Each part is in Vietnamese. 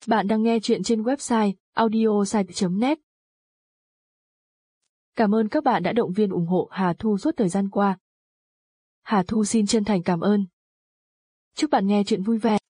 Bạn đang nghe chuyện trên website audiosite.net. Cảm ơn các bạn đã động viên ủng hộ Hà Thu suốt thời gian qua. Hà Thu xin chân thành cảm ơn. Chúc bạn nghe chuyện vui vẻ.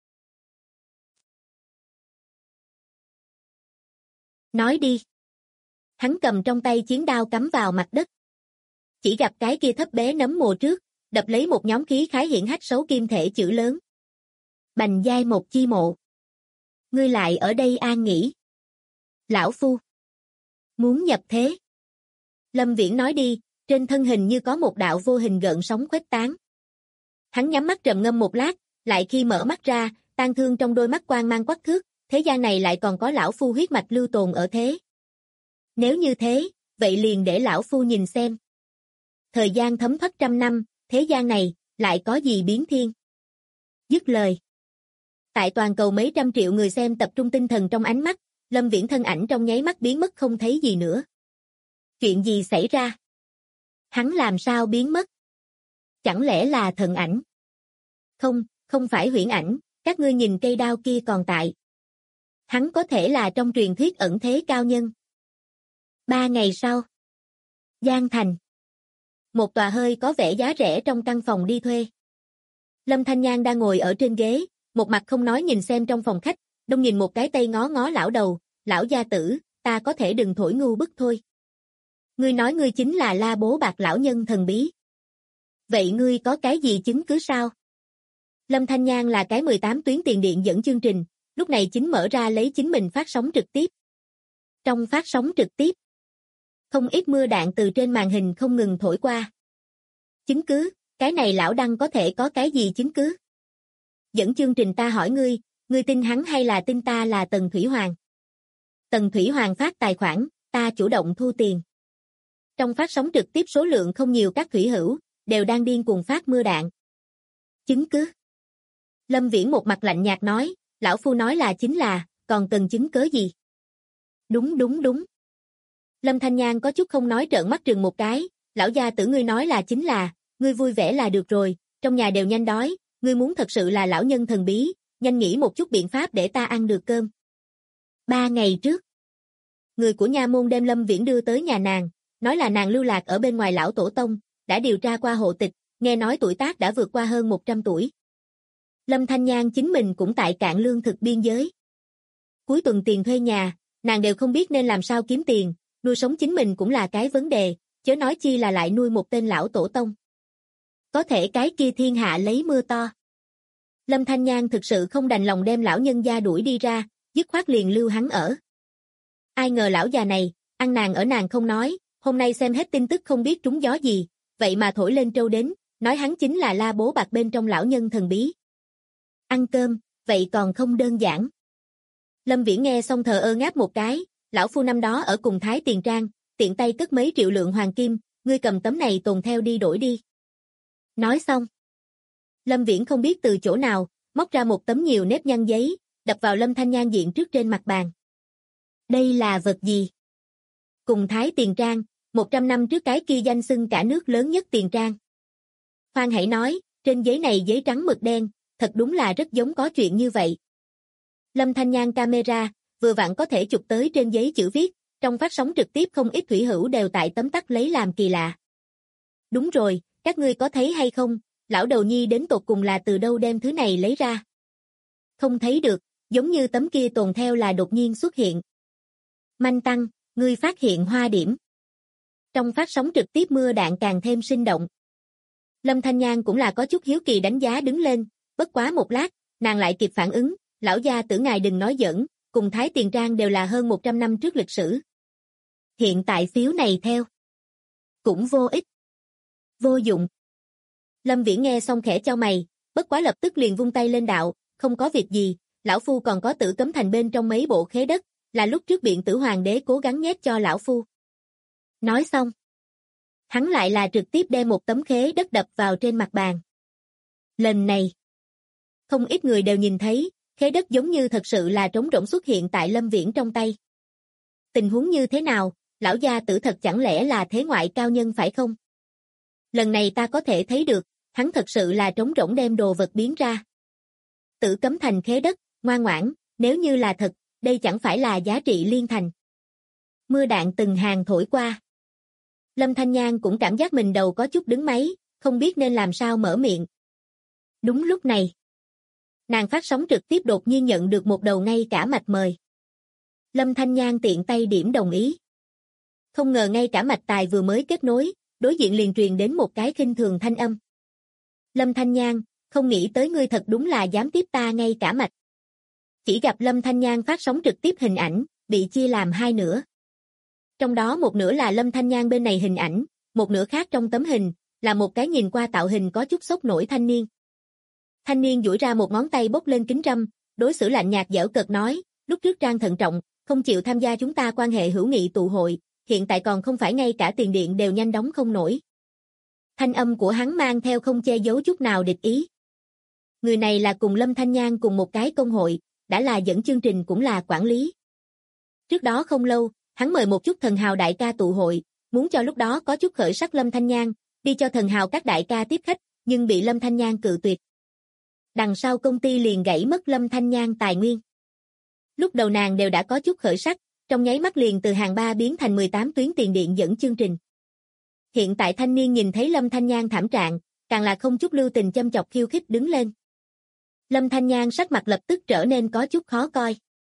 Nói đi. Hắn cầm trong tay chiến đao cắm vào mặt đất. Chỉ gặp cái kia thấp bé nấm mồ trước, đập lấy một nhóm khí khái hiển hách xấu kim thể chữ lớn. Bành giai một chi mộ. Ngươi lại ở đây an nghỉ. Lão phu. Muốn nhập thế. Lâm Viễn nói đi, trên thân hình như có một đạo vô hình gợn sóng khuếch tán. Hắn nhắm mắt trầm ngâm một lát, lại khi mở mắt ra, tang thương trong đôi mắt quang mang quắc thước, thế gian này lại còn có lão phu huyết mạch lưu tồn ở thế. Nếu như thế, vậy liền để lão phu nhìn xem. Thời gian thấm thoát trăm năm, thế gian này, lại có gì biến thiên. Dứt lời. Tại toàn cầu mấy trăm triệu người xem tập trung tinh thần trong ánh mắt, Lâm Viễn thân ảnh trong nháy mắt biến mất không thấy gì nữa. Chuyện gì xảy ra? Hắn làm sao biến mất? Chẳng lẽ là thần ảnh? Không, không phải huyễn ảnh, các ngươi nhìn cây đao kia còn tại. Hắn có thể là trong truyền thuyết ẩn thế cao nhân. 3 ngày sau. Giang Thành. Một tòa hơi có vẻ giá rẻ trong căn phòng đi thuê. Lâm Thanh Nhan đang ngồi ở trên ghế, một mặt không nói nhìn xem trong phòng khách, đông nhìn một cái tay ngó ngó lão đầu, lão gia tử, ta có thể đừng thổi ngu bức thôi. Ngươi nói ngươi chính là La Bố Bạc lão nhân thần bí. Vậy ngươi có cái gì chứng cứ sao? Lâm Thanh Nhan là cái 18 tuyến tiền điện dẫn chương trình, lúc này chính mở ra lấy chính mình phát sóng trực tiếp. Trong phát sóng trực tiếp, không ít mưa đạn từ trên màn hình không ngừng thổi qua. Chứng cứ, cái này lão đăng có thể có cái gì chứng cứ? Dẫn chương trình ta hỏi ngươi tin hắn hay là tin ta là Tần Thủy Hoàng? Tần Thủy Hoàng phát tài khoản, ta chủ động thu tiền. Trong phát sóng trực tiếp số lượng không nhiều các thủy hữu, đều đang điên cuồng phát mưa đạn. Chứng cứ? Lâm Viễn một mặt lạnh nhạt nói, lão phu nói là chính là, còn cần chứng cớ gì? Đúng. Lâm Thanh Nhan có chút không nói trợn mắt trừng một cái, lão gia tử ngươi nói là chính là, ngươi vui vẻ là được rồi, trong nhà đều nhanh đói, ngươi muốn thật sự là lão nhân thần bí, nhanh nghĩ một chút biện pháp để ta ăn được cơm. 3 ngày trước, người của nha môn đem Lâm Viễn đưa tới nhà nàng, nói là nàng lưu lạc ở bên ngoài lão tổ tông, đã điều tra qua hộ tịch, nghe nói tuổi tác đã vượt qua hơn 100 tuổi. Lâm Thanh Nhan chính mình cũng tại cạn lương thực biên giới. Cuối tuần tiền thuê nhà, nàng đều không biết nên làm sao kiếm tiền, nuôi sống chính mình cũng là cái vấn đề, chớ nói chi là lại nuôi một tên lão tổ tông. Có thể cái kia thiên hạ lấy mưa to. Lâm Thanh Nhan thực sự không đành lòng đem lão nhân gia đuổi đi ra, dứt khoát liền lưu hắn ở. Ai ngờ lão già này, ăn nàng ở nàng không nói, hôm nay xem hết tin tức không biết trúng gió gì, vậy mà thổi lên trâu đến, nói hắn chính là La Bố Bạc bên trong lão nhân thần bí. Ăn cơm, vậy còn không đơn giản. Lâm Viễn nghe xong thờ ơ ngáp một cái, lão phu năm đó ở cùng Thái Tiền Trang, tiện tay cất mấy triệu lượng hoàng kim, ngươi cầm tấm này tồn theo đi đổi đi. Nói xong. Lâm Viễn không biết từ chỗ nào, móc ra một tấm nhiều nếp nhăn giấy, đập vào Lâm Thanh Nhan diện trước trên mặt bàn. Đây là vật gì? Cùng Thái Tiền Trang, 100 năm trước cái kia danh xưng cả nước lớn nhất Tiền Trang. Khoan hãy nói, trên giấy này giấy trắng mực đen, thật đúng là rất giống có chuyện như vậy. Lâm Thanh Nhan camera, vừa vặn có thể chụp tới trên giấy chữ viết, trong phát sóng trực tiếp không ít thủy hữu đều tại tấm tắc lấy làm kỳ lạ. Đúng rồi, các ngươi có thấy hay không, lão đầu nhi đến tột cùng là từ đâu đem thứ này lấy ra? Không thấy được, giống như tấm kia tồn theo là đột nhiên xuất hiện. Manh tăng, ngươi phát hiện hoa điểm. Trong phát sóng trực tiếp mưa đạn càng thêm sinh động. Lâm Thanh Nhan cũng là có chút hiếu kỳ đánh giá đứng lên, bất quá một lát, nàng lại kịp phản ứng, lão gia tử ngài đừng nói giỡn, cùng Thái Tiền Trang đều là hơn 100 năm trước lịch sử. Hiện tại phiếu này theo. Cũng vô ích. Vô dụng. Lâm Viễn nghe xong khẽ chau mày, bất quá lập tức liền vung tay lên đạo, không có việc gì, lão phu còn có Tử Cấm Thành bên trong mấy bộ khế đất, là lúc trước Biện Tử Hoàng đế cố gắng nhét cho lão phu. Nói xong, hắn lại là trực tiếp đem một tấm khế đất đập vào trên mặt bàn. Lần này, không ít người đều nhìn thấy, khế đất giống như thật sự là trống rỗng xuất hiện tại Lâm Viễn trong tay. Tình huống như thế nào, lão gia tử thật chẳng lẽ là thế ngoại cao nhân phải không? Lần này ta có thể thấy được, hắn thật sự là trống rỗng đem đồ vật biến ra. Tử Cấm Thành khế đất, ngoan ngoãn, nếu như là thật, đây chẳng phải là giá trị liên thành. Mưa đạn từng hàng thổi qua. Lâm Thanh Nhan cũng cảm giác mình đầu có chút đứng máy, không biết nên làm sao mở miệng. Đúng lúc này, nàng phát sóng trực tiếp đột nhiên nhận được một đầu ngay cả mạch mời. Lâm Thanh Nhan tiện tay điểm đồng ý. Không ngờ ngay cả mạch tài vừa mới kết nối, đối diện liền truyền đến một cái khinh thường thanh âm. Lâm Thanh Nhan, không nghĩ tới ngươi thật đúng là dám tiếp ta ngay cả mạch. Chỉ gặp Lâm Thanh Nhan phát sóng trực tiếp hình ảnh, bị chia làm hai nửa. Trong đó một nửa là Lâm Thanh Nhan bên này hình ảnh, một nửa khác trong tấm hình, là một cái nhìn qua tạo hình có chút sốc nổi thanh niên. Thanh niên duỗi ra một ngón tay bốc lên kính râm, đối xử lạnh nhạt giễu cợt nói, lúc trước Trang thận trọng, không chịu tham gia chúng ta quan hệ hữu nghị tụ hội, hiện tại còn không phải ngay cả tiền điện đều nhanh đóng không nổi. Thanh âm của hắn mang theo không che giấu chút nào địch ý. Người này là cùng Lâm Thanh Nhan cùng một cái công hội, đã là dẫn chương trình cũng là quản lý. Trước đó không lâu, hắn mời một chút thần hào đại ca tụ hội, muốn cho lúc đó có chút khởi sắc Lâm Thanh Nhan, đi cho thần hào các đại ca tiếp khách, nhưng bị Lâm Thanh Nhan cự tuyệt. Đằng sau công ty liền gãy mất Lâm Thanh Nhan tài nguyên. Lúc đầu nàng đều đã có chút khởi sắc, trong nháy mắt liền từ hàng 3 biến thành 18 tuyến tiền điện dẫn chương trình. Hiện tại thanh niên nhìn thấy Lâm Thanh Nhan thảm trạng, càng là không chút lưu tình châm chọc khiêu khích đứng lên. Lâm Thanh Nhan sắc mặt lập tức trở nên có chút khó coi.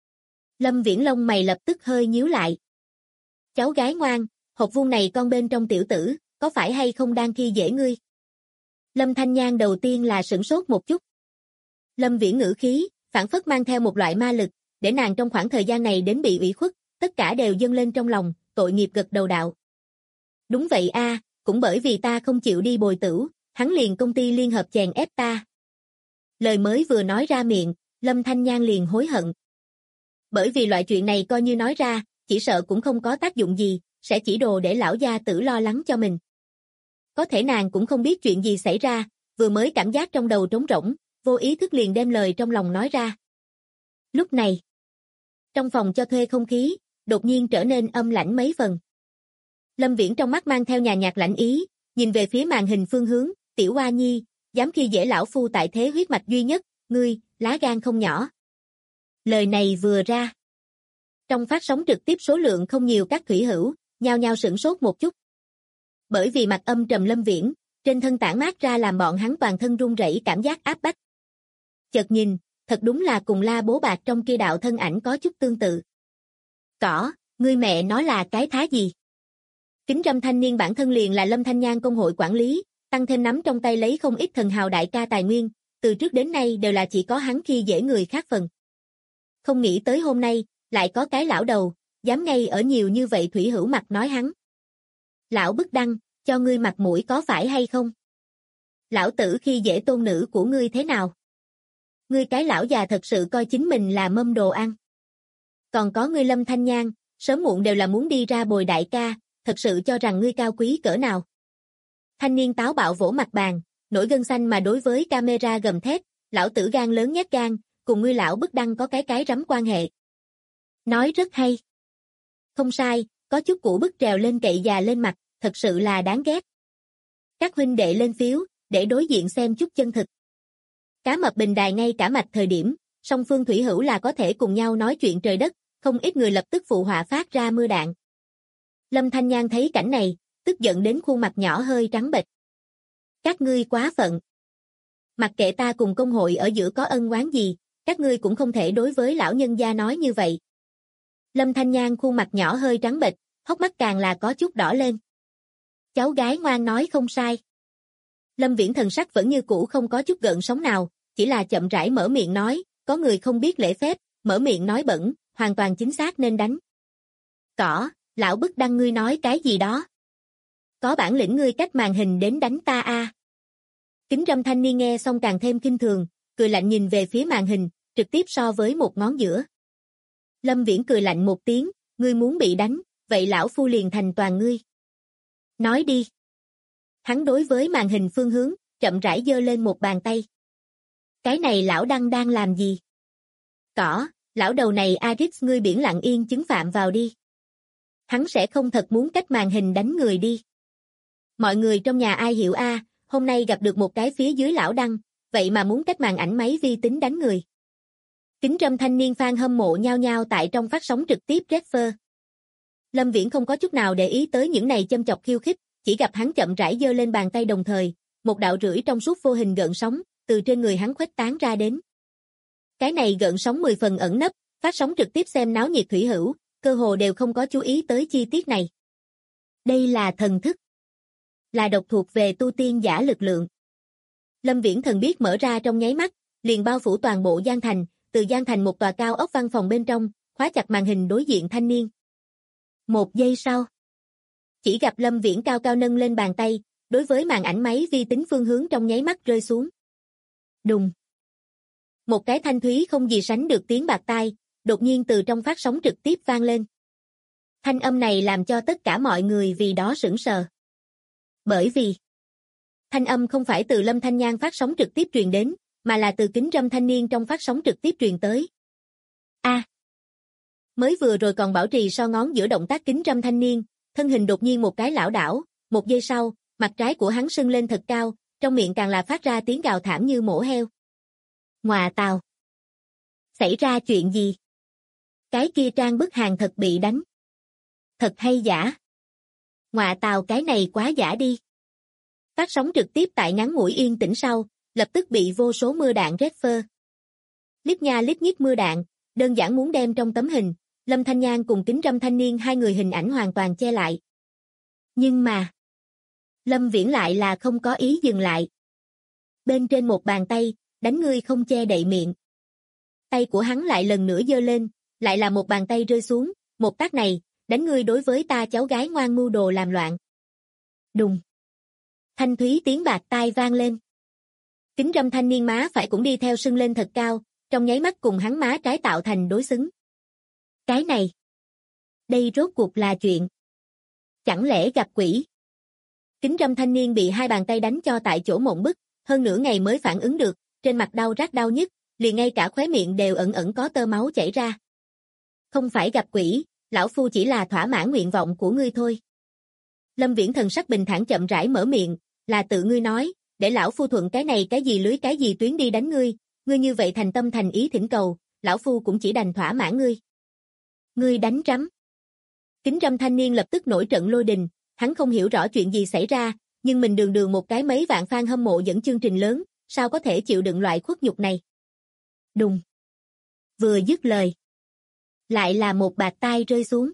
Lâm Viễn lông mày lập tức hơi nhíu lại. Cháu gái ngoan, hộp vuông này con bên trong tiểu tử, có phải hay không đang khi dễ ngươi? Lâm Thanh Nhan đầu tiên là sửng sốt một chút. Lâm Viễn ngữ khí, phảng phất mang theo một loại ma lực, để nàng trong khoảng thời gian này đến bị ủy khuất, tất cả đều dâng lên trong lòng, tội nghiệp gật đầu đạo. Đúng vậy a, cũng bởi vì ta không chịu đi bồi tửu, hắn liền công ty liên hợp chèn ép ta. Lời mới vừa nói ra miệng, Lâm Thanh Nhan liền hối hận. Bởi vì loại chuyện này coi như nói ra, chỉ sợ cũng không có tác dụng gì, sẽ chỉ đồ để lão gia tử lo lắng cho mình. Có thể nàng cũng không biết chuyện gì xảy ra, vừa mới cảm giác trong đầu trống rỗng, vô ý thức liền đem lời trong lòng nói ra. Lúc này, trong phòng cho thuê không khí, đột nhiên trở nên âm lãnh mấy phần. Lâm Viễn trong mắt mang theo nhàn nhạt lạnh ý, nhìn về phía màn hình phương hướng, Tiểu Hoa Nhi, dám khi dễ lão phu tại thế huyết mạch duy nhất, ngươi, lá gan không nhỏ. Lời này vừa ra. Trong phát sóng trực tiếp số lượng không nhiều các thủy hữu, nhao nhao sửng sốt một chút. Bởi vì mặt âm trầm Lâm Viễn, trên thân tản mát ra làm bọn hắn toàn thân run rẩy cảm giác áp bách. Chợt nhìn, thật đúng là cùng La Bố Bạc trong kia đạo thân ảnh có chút tương tự. Cỏ, ngươi mẹ nói là cái thá gì? Kính râm thanh niên bản thân liền là Lâm Thanh Nhan công hội quản lý, tăng thêm nắm trong tay lấy không ít thần hào đại ca tài nguyên, từ trước đến nay đều là chỉ có hắn khi dễ người khác phần. Không nghĩ tới hôm nay, lại có cái lão đầu, dám ngay ở nhiều như vậy thủy hữu mặt nói hắn. Lão bức đăng, cho ngươi mặt mũi có phải hay không? Lão tử khi dễ tôn nữ của ngươi thế nào? Ngươi cái lão già thật sự coi chính mình là mâm đồ ăn. Còn có ngươi Lâm Thanh Nhan, sớm muộn đều là muốn đi ra bồi đại ca, thật sự cho rằng ngươi cao quý cỡ nào. Thanh niên táo bạo vỗ mặt bàn, nổi gân xanh mà đối với camera gầm thét, lão tử gan lớn nhát gan, cùng ngươi lão bức đăng có cái rắm quan hệ. Nói rất hay. Không sai, có chút củ bức trèo lên cậy già lên mặt, thật sự là đáng ghét. Các huynh đệ lên phiếu, để đối diện xem chút chân thực. Cá mập bình đài ngay cả mạch thời điểm, song phương thủy hữu là có thể cùng nhau nói chuyện trời đất, không ít người lập tức phụ họa phát ra mưa đạn. Lâm Thanh Nhan thấy cảnh này, tức giận đến khuôn mặt nhỏ hơi trắng bệch. Các ngươi quá phận. Mặc kệ ta cùng công hội ở giữa có ân oán gì, các ngươi cũng không thể đối với lão nhân gia nói như vậy. Lâm Thanh Nhan khuôn mặt nhỏ hơi trắng bệch, hốc mắt càng là có chút đỏ lên. Cháu gái ngoan nói không sai. Lâm Viễn thần sắc vẫn như cũ không có chút gợn sóng nào, chỉ là chậm rãi mở miệng nói, có người không biết lễ phép, mở miệng nói bẩn, hoàn toàn chính xác nên đánh. Cỏ, lão bức đăng ngươi nói cái gì đó? Có bản lĩnh ngươi cách màn hình đến đánh ta a. Kính râm thanh niên nghe xong càng thêm kinh thường, cười lạnh nhìn về phía màn hình, trực tiếp so với một ngón giữa. Lâm Viễn cười lạnh một tiếng, ngươi muốn bị đánh, vậy lão phu liền thành toàn ngươi. Nói đi. Hắn đối với màn hình phương hướng, chậm rãi giơ lên một bàn tay. Cái này lão đăng đang làm gì? Cỏ, lão đầu này Aris ngươi biển lặng yên chứng phạm vào đi. Hắn sẽ không thật muốn cách màn hình đánh người đi. Mọi người trong nhà ai hiểu a, hôm nay gặp được một cái phía dưới lão đăng, vậy mà muốn cách màn ảnh máy vi tính đánh người. Kính Trâm thanh niên fan hâm mộ nhao nhao tại trong phát sóng trực tiếp Redfer. Lâm Viễn không có chút nào để ý tới những này châm chọc khiêu khích, chỉ gặp hắn chậm rãi giơ lên bàn tay đồng thời, một đạo rưỡi trong suốt vô hình gợn sóng, từ trên người hắn khuếch tán ra đến. Cái này gợn sóng 10 phần ẩn nấp, phát sóng trực tiếp xem náo nhiệt thủy hữu, cơ hồ đều không có chú ý tới chi tiết này. Đây là thần thức. Là độc thuộc về tu tiên giả lực lượng. Lâm Viễn thần biết mở ra trong nháy mắt, liền bao phủ toàn bộ Giang Thành, từ Giang Thành một tòa cao ốc văn phòng bên trong, khóa chặt màn hình đối diện thanh niên. 1 giây sau, chỉ gặp Lâm Viễn cao cao nâng lên bàn tay, đối với màn ảnh máy vi tính phương hướng trong nháy mắt rơi xuống. Đùng. Một cái thanh thúy không gì sánh được tiếng bạt tai, đột nhiên từ trong phát sóng trực tiếp vang lên. Thanh âm này làm cho tất cả mọi người vì đó sửng sờ. Bởi vì, thanh âm không phải từ Lâm Thanh Nhan phát sóng trực tiếp truyền đến, mà là từ Kính Trâm thanh niên trong phát sóng trực tiếp truyền tới. Mới vừa rồi còn bảo trì so ngón giữa động tác Kính Trâm thanh niên, thân hình đột nhiên một cái lảo đảo, 1 giây sau, mặt trái của hắn sưng lên thật cao, trong miệng càng là phát ra tiếng gào thảm như mổ heo. Ngoà tào! Xảy ra chuyện gì? Cái kia trang bức hàng thật bị đánh. Thật hay giả? Ngoà tào, cái này quá giả đi. Phát sóng trực tiếp tại ngắn ngủi yên tĩnh sau, lập tức bị vô số mưa đạn Redfer. Lít nha lít nhít mưa đạn, đơn giản muốn đem trong tấm hình, Lâm Thanh Nhan cùng Kính Trâm thanh niên hai người hình ảnh hoàn toàn che lại. Nhưng mà, Lâm Viễn lại là không có ý dừng lại. Bên trên một bàn tay, đánh ngươi không che đậy miệng. Tay của hắn lại lần nữa giơ lên, lại là một bàn tay rơi xuống, một tát này, đánh ngươi đối với ta cháu gái ngoan mưu đồ làm loạn. Đùng. Thanh thúy tiếng bạt tai vang lên. Kính Trâm thanh niên má phải cũng đi theo sưng lên thật cao, trong nháy mắt cùng hắn má trái tạo thành đối xứng. Cái này, đây rốt cuộc là chuyện. Chẳng lẽ gặp quỷ? Kính Trâm thanh niên bị hai bàn tay đánh cho tại chỗ mộng bức, hơn nửa ngày mới phản ứng được, trên mặt đau rát đau nhức, liền ngay cả khóe miệng đều ẩn ẩn có tơ máu chảy ra. Không phải gặp quỷ, lão phu chỉ là thỏa mãn nguyện vọng của ngươi thôi. Lâm Viễn thần sắc bình thản chậm rãi mở miệng, là tự ngươi nói, để lão phu thuận cái này cái gì lưới cái gì tuyến đi đánh ngươi, ngươi như vậy thành tâm thành ý thỉnh cầu, lão phu cũng chỉ đành thỏa mãn ngươi. Ngươi đánh rắm. Kính Trâm thanh niên lập tức nổi trận lôi đình, hắn không hiểu rõ chuyện gì xảy ra, nhưng mình đường đường một cái mấy vạn fan hâm mộ dẫn chương trình lớn, sao có thể chịu đựng loại khuất nhục này. Đùng. Vừa dứt lời, lại là một bạt tai rơi xuống.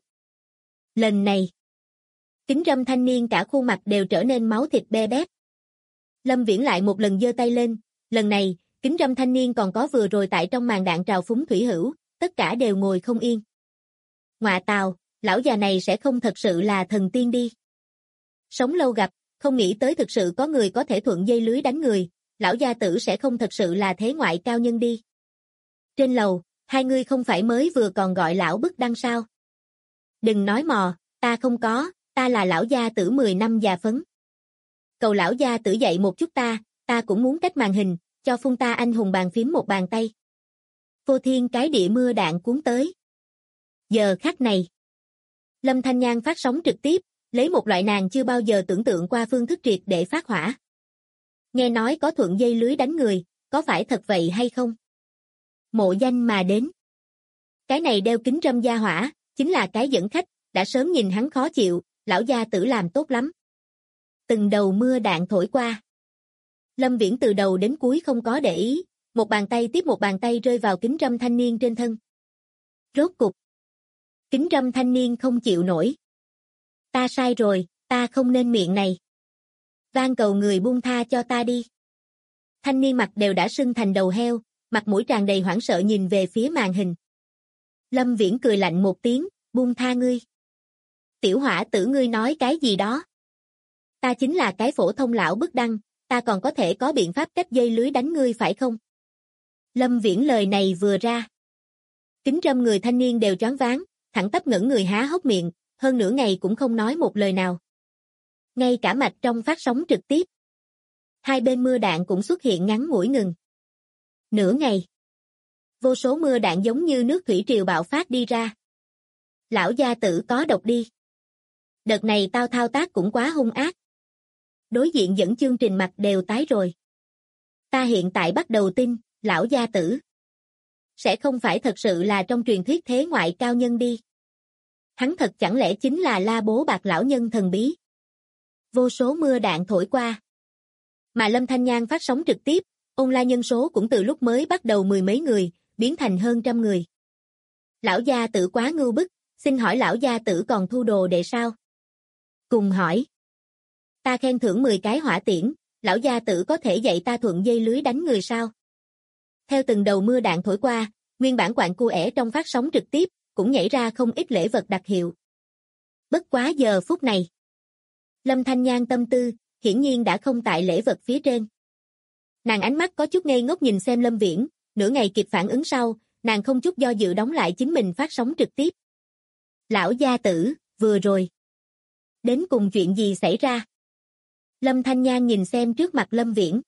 Lần này, Kính Trâm thanh niên cả khuôn mặt đều trở nên máu thịt be bét. Lâm Viễn lại một lần giơ tay lên, lần này, Kính Trâm thanh niên còn có vừa rồi tại trong màn đạn trào phúng thủy hữu, tất cả đều ngồi không yên. Ngoạ tào, lão già này sẽ không thật sự là thần tiên đi. Sống lâu gặp, không nghĩ tới thực sự có người có thể thuận dây lưới đánh người, lão gia tử sẽ không thật sự là thế ngoại cao nhân đi. Trên lầu, hai người không phải mới vừa còn gọi lão bức đăng sao? Đừng nói mò, ta không có, ta là lão gia tử 10 năm già phấn. Cầu lão gia tử dạy một chút ta cũng muốn cách màn hình, cho phun ta anh hùng bàn phím một bàn tay. Vô thiên cái địa mưa đạn cuốn tới. Giờ khắc này, Lâm Thanh Nhan phát sóng trực tiếp, lấy một loại nàng chưa bao giờ tưởng tượng qua phương thức triệt để phát hỏa. Nghe nói có thuận dây lưới đánh người, có phải thật vậy hay không? Mộ danh mà đến. Cái này đeo kính Trâm gia hỏa, chính là cái dẫn khách, đã sớm nhìn hắn khó chịu, lão gia tử làm tốt lắm. Từng đầu mưa đạn thổi qua. Lâm Viễn từ đầu đến cuối không có để ý, một bàn tay tiếp một bàn tay rơi vào Kính Trâm thanh niên trên thân. Rốt cục, Kính Trâm thanh niên không chịu nổi. Ta sai rồi, ta không nên miệng này. Van cầu người buông tha cho ta đi. Thanh niên mặt đều đã sưng thành đầu heo, mặt mũi tràn đầy hoảng sợ nhìn về phía màn hình. Lâm Viễn cười lạnh một tiếng, buông tha ngươi. Tiểu hỏa tử ngươi nói cái gì đó? Ta chính là cái phổ thông lão bức đăng, ta còn có thể có biện pháp cách dây lưới đánh ngươi phải không? Lâm Viễn lời này vừa ra. Kính Trâm người thanh niên đều choáng váng, thẳng tắp ngẩn người há hốc miệng, hơn nửa ngày cũng không nói một lời nào. Ngay cả mạch trong phát sóng trực tiếp. Hai bên mưa đạn cũng xuất hiện ngắn ngủi ngừng. Nửa ngày. Vô số mưa đạn giống như nước thủy triều bạo phát đi ra. Lão gia tử có độc đi. Đợt này tao thao tác cũng quá hung ác. Đối diện dẫn chương trình mặt đều tái rồi. Ta hiện tại bắt đầu tin, lão gia tử sẽ không phải thật sự là trong truyền thuyết thế ngoại cao nhân đi. Hắn thật chẳng lẽ chính là La Bố Bạc lão nhân thần bí. Vô số mưa đạn thổi qua. Mà Lâm Thanh Nhan phát sóng trực tiếp, online nhân số cũng từ lúc mới bắt đầu mười mấy người, biến thành hơn trăm người. Lão gia tử quá ngưu bức, xin hỏi lão gia tử còn thu đồ đệ sao? Cùng hỏi. Ta khen thưởng 10 cái hỏa tiễn, lão gia tử có thể dạy ta thuận dây lưới đánh người sao? Theo từng đầu mưa đạn thổi qua, nguyên bản quạng cu ẻ trong phát sóng trực tiếp, cũng nhảy ra không ít lễ vật đặc hiệu. Bất quá giờ phút này. Lâm Thanh Nhan tâm tư, hiển nhiên đã không tại lễ vật phía trên. Nàng ánh mắt có chút ngây ngốc nhìn xem Lâm Viễn, nửa ngày kịp phản ứng sau, nàng không chút do dự đóng lại chính mình phát sóng trực tiếp. Lão gia tử, vừa rồi. Đến cùng chuyện gì xảy ra? Lâm Thanh Nhan nhìn xem trước mặt Lâm Viễn.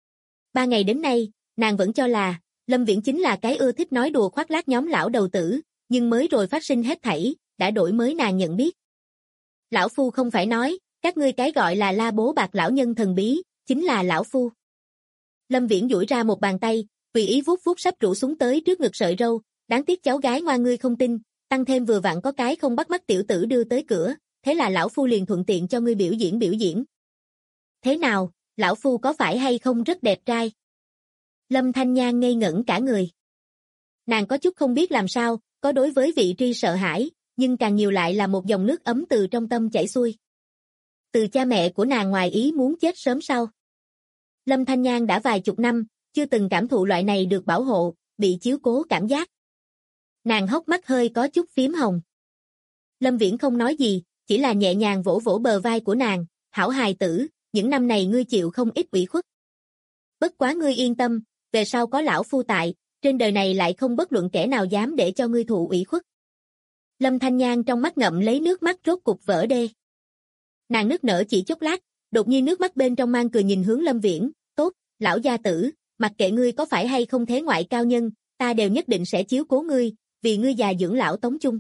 3 ngày đến nay, nàng vẫn cho là, Lâm Viễn chính là cái ưa thích nói đùa khoác lác nhóm lão đầu tử, nhưng mới rồi phát sinh hết thảy, đã đổi mới nàng nhận biết. Lão Phu không phải nói, các ngươi cái gọi là La Bố Bạc lão nhân thần bí, chính là Lão Phu. Lâm Viễn duỗi ra một bàn tay, tùy ý vuốt vuốt sắp rủ xuống tới trước ngực sợi râu, đáng tiếc cháu gái ngoan ngươi không tin, tăng thêm vừa vặn có cái không bắt mắt tiểu tử đưa tới cửa, thế là Lão Phu liền thuận tiện cho ngươi biểu diễn. Thế nào, Lão Phu có phải hay không rất đẹp trai? Lâm Thanh Nhan ngây ngẩn cả người. Nàng có chút không biết làm sao, có đối với vị tri sợ hãi, nhưng càng nhiều lại là một dòng nước ấm từ trong tâm chảy xuôi. Từ cha mẹ của nàng ngoài ý muốn chết sớm sau. Lâm Thanh Nhan đã vài chục năm, chưa từng cảm thụ loại này được bảo hộ, bị chiếu cố cảm giác. Nàng hốc mắt hơi có chút phím hồng. Lâm Viễn không nói gì, chỉ là nhẹ nhàng vỗ vỗ bờ vai của nàng, hảo hài tử, những năm này ngươi chịu không ít ủy khuất. Bất quá ngươi yên tâm, về sau có Lão Phu tại, trên đời này lại không bất luận kẻ nào dám để cho ngươi thụ ủy khuất. Lâm Thanh Nhan trong mắt ngậm lấy nước mắt rốt cục vỡ đê. Nàng nức nở chỉ chốc lát, đột nhiên nước mắt bên trong mang cười nhìn hướng Lâm Viễn, tốt, lão gia tử, mặc kệ ngươi có phải hay không thế ngoại cao nhân, ta đều nhất định sẽ chiếu cố ngươi, vì ngươi già dưỡng lão tống chung.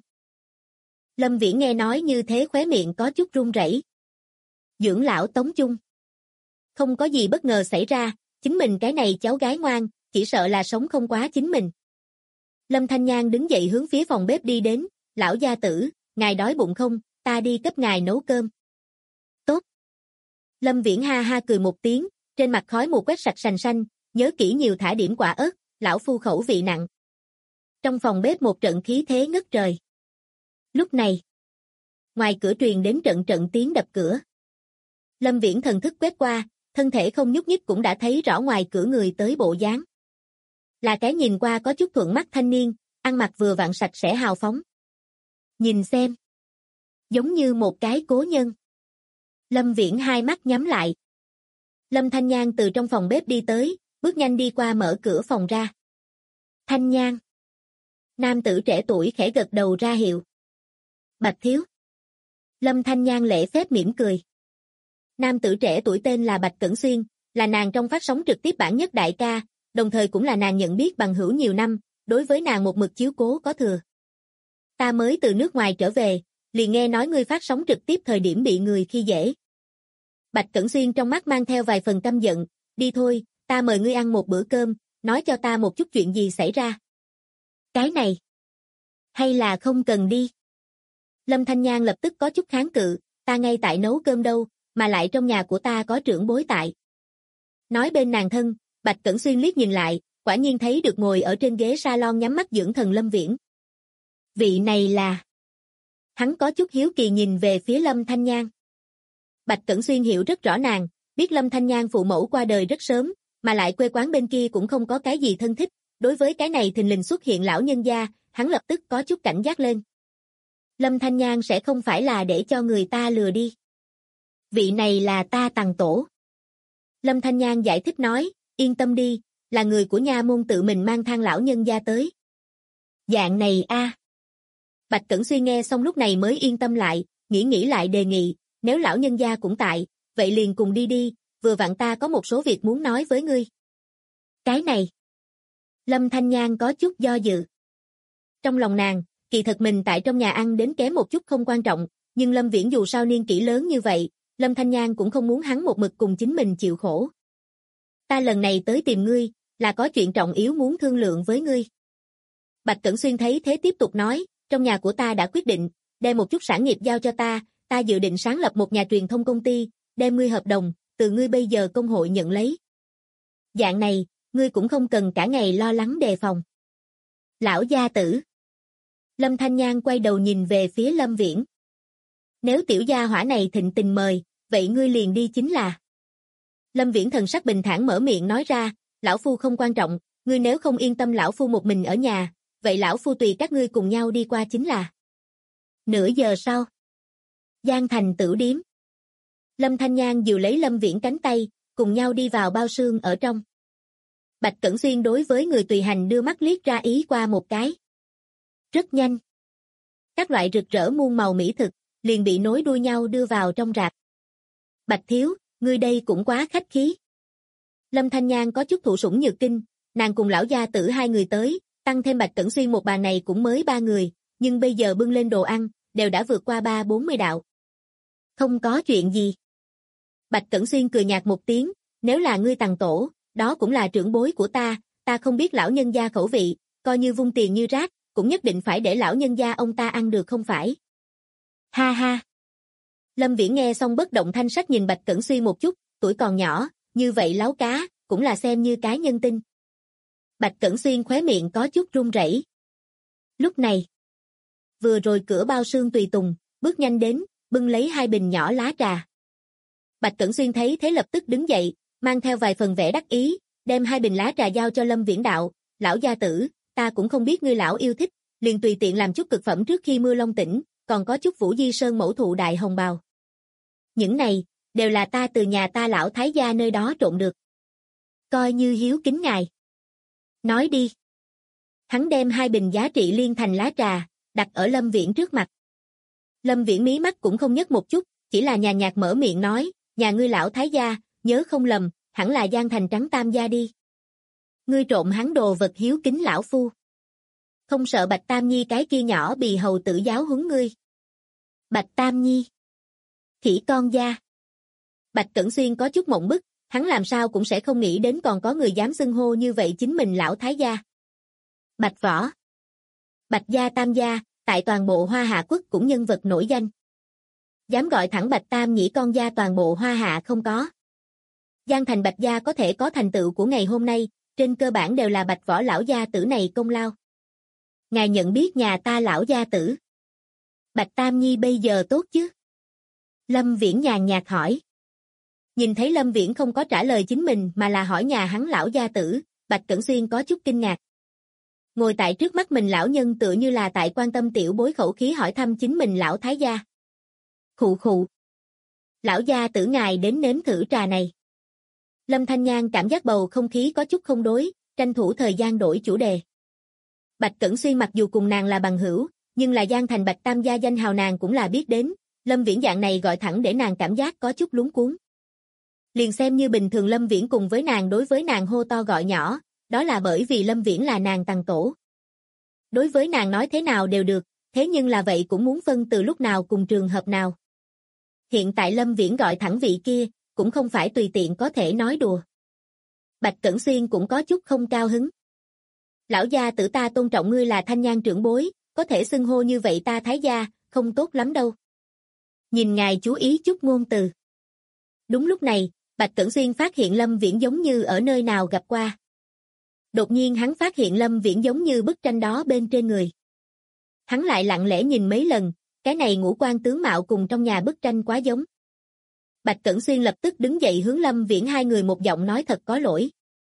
Lâm Viễn nghe nói như thế khóe miệng có chút run rẩy. Dưỡng lão tống chung. Không có gì bất ngờ xảy ra, chính mình cái này cháu gái ngoan, chỉ sợ là sống không quá chính mình. Lâm Thanh Nhan đứng dậy hướng phía phòng bếp đi đến, lão gia tử, ngài đói bụng không, ta đi cấp ngài nấu cơm. Tốt. Lâm Viễn ha ha cười một tiếng, trên mặt khói mù quét sạch sành xanh, nhớ kỹ nhiều thả điểm quả ớt, lão phu khẩu vị nặng. Trong phòng bếp một trận khí thế ngất trời. Lúc này, ngoài cửa truyền đến trận tiếng đập cửa. Lâm Viễn thần thức quét qua, thân thể không nhúc nhích cũng đã thấy rõ ngoài cửa người tới bộ dáng. Là cái nhìn qua có chút thuận mắt thanh niên, ăn mặc vừa vặn sạch sẽ hào phóng. Nhìn xem. Giống như một cái cố nhân. Lâm Viễn hai mắt nhắm lại. Lâm Thanh Nhan từ trong phòng bếp đi tới, bước nhanh đi qua mở cửa phòng ra. Thanh Nhan. Nam tử trẻ tuổi khẽ gật đầu ra hiệu. Bạch thiếu. Lâm Thanh Nhan lễ phép mỉm cười. Nam tử trẻ tuổi tên là Bạch Cẩn Xuyên, là nàng trong phát sóng trực tiếp bản nhất đại ca, đồng thời cũng là nàng nhận biết bằng hữu nhiều năm, đối với nàng một mực chiếu cố có thừa. Ta mới từ nước ngoài trở về, liền nghe nói ngươi phát sóng trực tiếp thời điểm bị người khi dễ. Bạch Cẩn Xuyên trong mắt mang theo vài phần căm giận, đi thôi, ta mời ngươi ăn một bữa cơm, nói cho ta một chút chuyện gì xảy ra. Cái này, hay là không cần đi. Lâm Thanh Nhan lập tức có chút kháng cự, ta ngay tại nấu cơm đâu, mà lại trong nhà của ta có trưởng bối tại. Nói bên nàng thân, Bạch Cẩn Xuyên liếc nhìn lại, quả nhiên thấy được ngồi ở trên ghế salon nhắm mắt dưỡng thần Lâm Viễn. Vị này là... Hắn có chút hiếu kỳ nhìn về phía Lâm Thanh Nhan. Bạch Cẩn Xuyên hiểu rất rõ nàng, biết Lâm Thanh Nhan phụ mẫu qua đời rất sớm, mà lại quê quán bên kia cũng không có cái gì thân thích, đối với cái này thình lình xuất hiện lão nhân gia, hắn lập tức có chút cảnh giác lên. Lâm Thanh Nhan sẽ không phải là để cho người ta lừa đi. Vị này là ta tằng tổ. Lâm Thanh Nhan giải thích nói, yên tâm đi, là người của nha môn tự mình mang thang lão nhân gia tới. Dạng này a. Bạch Cẩn Xuyên nghe xong lúc này mới yên tâm lại, nghĩ lại đề nghị, nếu lão nhân gia cũng tại, vậy liền cùng đi đi, vừa vặn ta có một số việc muốn nói với ngươi. Cái này. Lâm Thanh Nhan có chút do dự. Trong lòng nàng, kỳ thật mình tại trong nhà ăn đến kém một chút không quan trọng, nhưng Lâm Viễn dù sao niên kỷ lớn như vậy, Lâm Thanh Nhan cũng không muốn hắn một mực cùng chính mình chịu khổ. Ta lần này tới tìm ngươi, là có chuyện trọng yếu muốn thương lượng với ngươi. Bạch Cẩn Xuyên thấy thế tiếp tục nói, trong nhà của ta đã quyết định, đem một chút sản nghiệp giao cho ta dự định sáng lập một nhà truyền thông công ty, đem ngươi hợp đồng, từ ngươi bây giờ công hội nhận lấy. Dạng này, ngươi cũng không cần cả ngày lo lắng đề phòng. Lão gia tử. Lâm Thanh Nhan quay đầu nhìn về phía Lâm Viễn. Nếu tiểu gia hỏa này thịnh tình mời, vậy ngươi liền đi chính là. Lâm Viễn thần sắc bình thản mở miệng nói ra, lão phu không quan trọng, ngươi nếu không yên tâm lão phu một mình ở nhà, vậy lão phu tùy các ngươi cùng nhau đi qua chính là. Nửa giờ sau. Giang Thành Tửu Điếm. Lâm Thanh Nhan dìu lấy Lâm Viễn cánh tay, cùng nhau đi vào bao xương ở trong. Bạch Cẩn Xuyên đối với người tùy hành đưa mắt liếc ra ý qua một cái. Rất nhanh. Các loại rực rỡ muôn màu mỹ thực, liền bị nối đuôi nhau đưa vào trong rạp. Bạch thiếu, ngươi đây cũng quá khách khí. Lâm Thanh Nhan có chút thụ sủng nhược kinh, nàng cùng lão gia tử hai người tới, tăng thêm Bạch Cẩn Xuyên một bàn này cũng mới 3 người, nhưng bây giờ bưng lên đồ ăn, đều đã vượt qua 30-40 đạo. Không có chuyện gì. Bạch Cẩn Xuyên cười nhạt một tiếng, nếu là ngươi Tằng tổ, đó cũng là trưởng bối của ta không biết lão nhân gia khẩu vị, coi như vung tiền như rác, cũng nhất định phải để lão nhân gia ông ta ăn được không phải. Ha ha. Lâm Viễn nghe xong bất động thanh sắc nhìn Bạch Cẩn Xuyên một chút, tuổi còn nhỏ, như vậy láo cá, cũng là xem như cái nhân tinh. Bạch Cẩn Xuyên khóe miệng có chút run rẩy. Lúc này, vừa rồi cửa bao xương tùy tùng, bước nhanh đến, bưng lấy 2 bình nhỏ lá trà. Bạch Cẩn Xuyên thấy thế lập tức đứng dậy, mang theo vài phần vẻ đắc ý, đem 2 bình lá trà giao cho Lâm Viễn đạo, lão gia tử, ta cũng không biết ngươi lão yêu thích, liền tùy tiện làm chút cực phẩm trước khi mưa long tỉnh, còn có chút Vũ Di Sơn mẫu thụ đại hồng bào. Những này, đều là ta từ nhà ta lão thái gia nơi đó trộn được. Coi như hiếu kính ngài. Nói đi. Hắn đem 2 bình giá trị liên thành lá trà, đặt ở Lâm Viễn trước mặt. Lâm Viễn mí mắt cũng không nhấc một chút, chỉ là nhàn nhạt mở miệng nói, nhà ngươi lão thái gia, nhớ không lầm, hẳn là Giang Thành Trắng Tam gia đi. Ngươi trộn hắn đồ vật hiếu kính lão phu. Không sợ Bạch Tam Nhi cái kia nhỏ bì hầu tử giáo huấn ngươi. Bạch Tam Nhi. Khỉ con gia. Bạch Cẩn Xuyên có chút mộng bức, hắn làm sao cũng sẽ không nghĩ đến còn có người dám xưng hô như vậy chính mình lão thái gia. Bạch Võ. Bạch gia Tam gia, tại toàn bộ Hoa Hạ quốc cũng nhân vật nổi danh. Dám gọi thẳng Bạch Tam Nhĩ con gia toàn bộ Hoa Hạ không có. Giang Thành Bạch gia có thể có thành tựu của ngày hôm nay, trên cơ bản đều là Bạch Võ lão gia tử này công lao. Ngài nhận biết nhà ta lão gia tử. Bạch Tam Nhi bây giờ tốt chứ? Lâm Viễn nhàn nhạt hỏi. Nhìn thấy Lâm Viễn không có trả lời chính mình mà là hỏi nhà hắn lão gia tử, Bạch Cẩn Xuyên có chút kinh ngạc. Ngồi tại trước mắt mình lão nhân tựa như là tại quan tâm tiểu bối khẩu khí hỏi thăm chính mình lão thái gia. Khụ khụ. Lão gia tử ngài đến nếm thử trà này. Lâm Thanh Nhan cảm giác bầu không khí có chút không đối, tranh thủ thời gian đổi chủ đề. Bạch Cẩn Xuyên mặc dù cùng nàng là bằng hữu, nhưng là Giang Thành Bạch Tam gia danh hào nàng cũng là biết đến, Lâm Viễn dạng này gọi thẳng để nàng cảm giác có chút luống cuống. Liền xem như bình thường Lâm Viễn cùng với nàng đối với nàng hô to gọi nhỏ, đó là bởi vì Lâm Viễn là nàng Tằng tổ. Đối với nàng nói thế nào đều được, thế nhưng là vậy cũng muốn phân từ lúc nào cùng trường hợp nào. Hiện tại Lâm Viễn gọi thẳng vị kia, cũng không phải tùy tiện có thể nói đùa. Bạch Cẩn Xuyên cũng có chút không cao hứng. Lão gia tử ta tôn trọng ngươi là Thanh Nhan trưởng bối, có thể xưng hô như vậy ta thái gia, không tốt lắm đâu. Nhìn ngài chú ý chút ngôn từ. Đúng lúc này, Bạch Cẩn Xuyên phát hiện Lâm Viễn giống như ở nơi nào gặp qua. Đột nhiên hắn phát hiện Lâm Viễn giống như bức tranh đó bên trên người. Hắn lại lặng lẽ nhìn mấy lần, cái này ngũ quan tướng mạo cùng trong nhà bức tranh quá giống. Bạch Cẩn Xuyên lập tức đứng dậy hướng Lâm Viễn hai người một giọng nói thật có lỗi.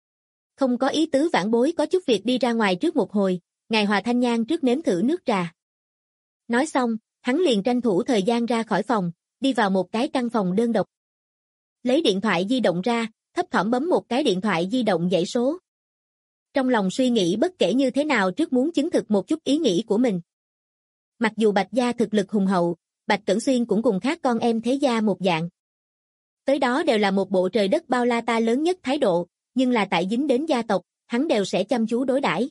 Không có ý tứ vãn bối có chút việc đi ra ngoài trước một hồi, ngài hòa Thanh Nhan trước nếm thử nước trà. Nói xong, hắn liền tranh thủ thời gian ra khỏi phòng, đi vào một cái căn phòng đơn độc. Lấy điện thoại di động ra, thấp thỏm bấm một cái điện thoại di động dãy số. Trong lòng suy nghĩ bất kể như thế nào trước muốn chứng thực một chút ý nghĩ của mình. Mặc dù Bạch gia thực lực hùng hậu, Bạch Cẩn Xuyên cũng cùng khác con em thế gia một dạng. Tới đó đều là một bộ trời đất bao la ta lớn nhất thái độ, nhưng là tại dính đến gia tộc, hắn đều sẽ chăm chú đối đãi.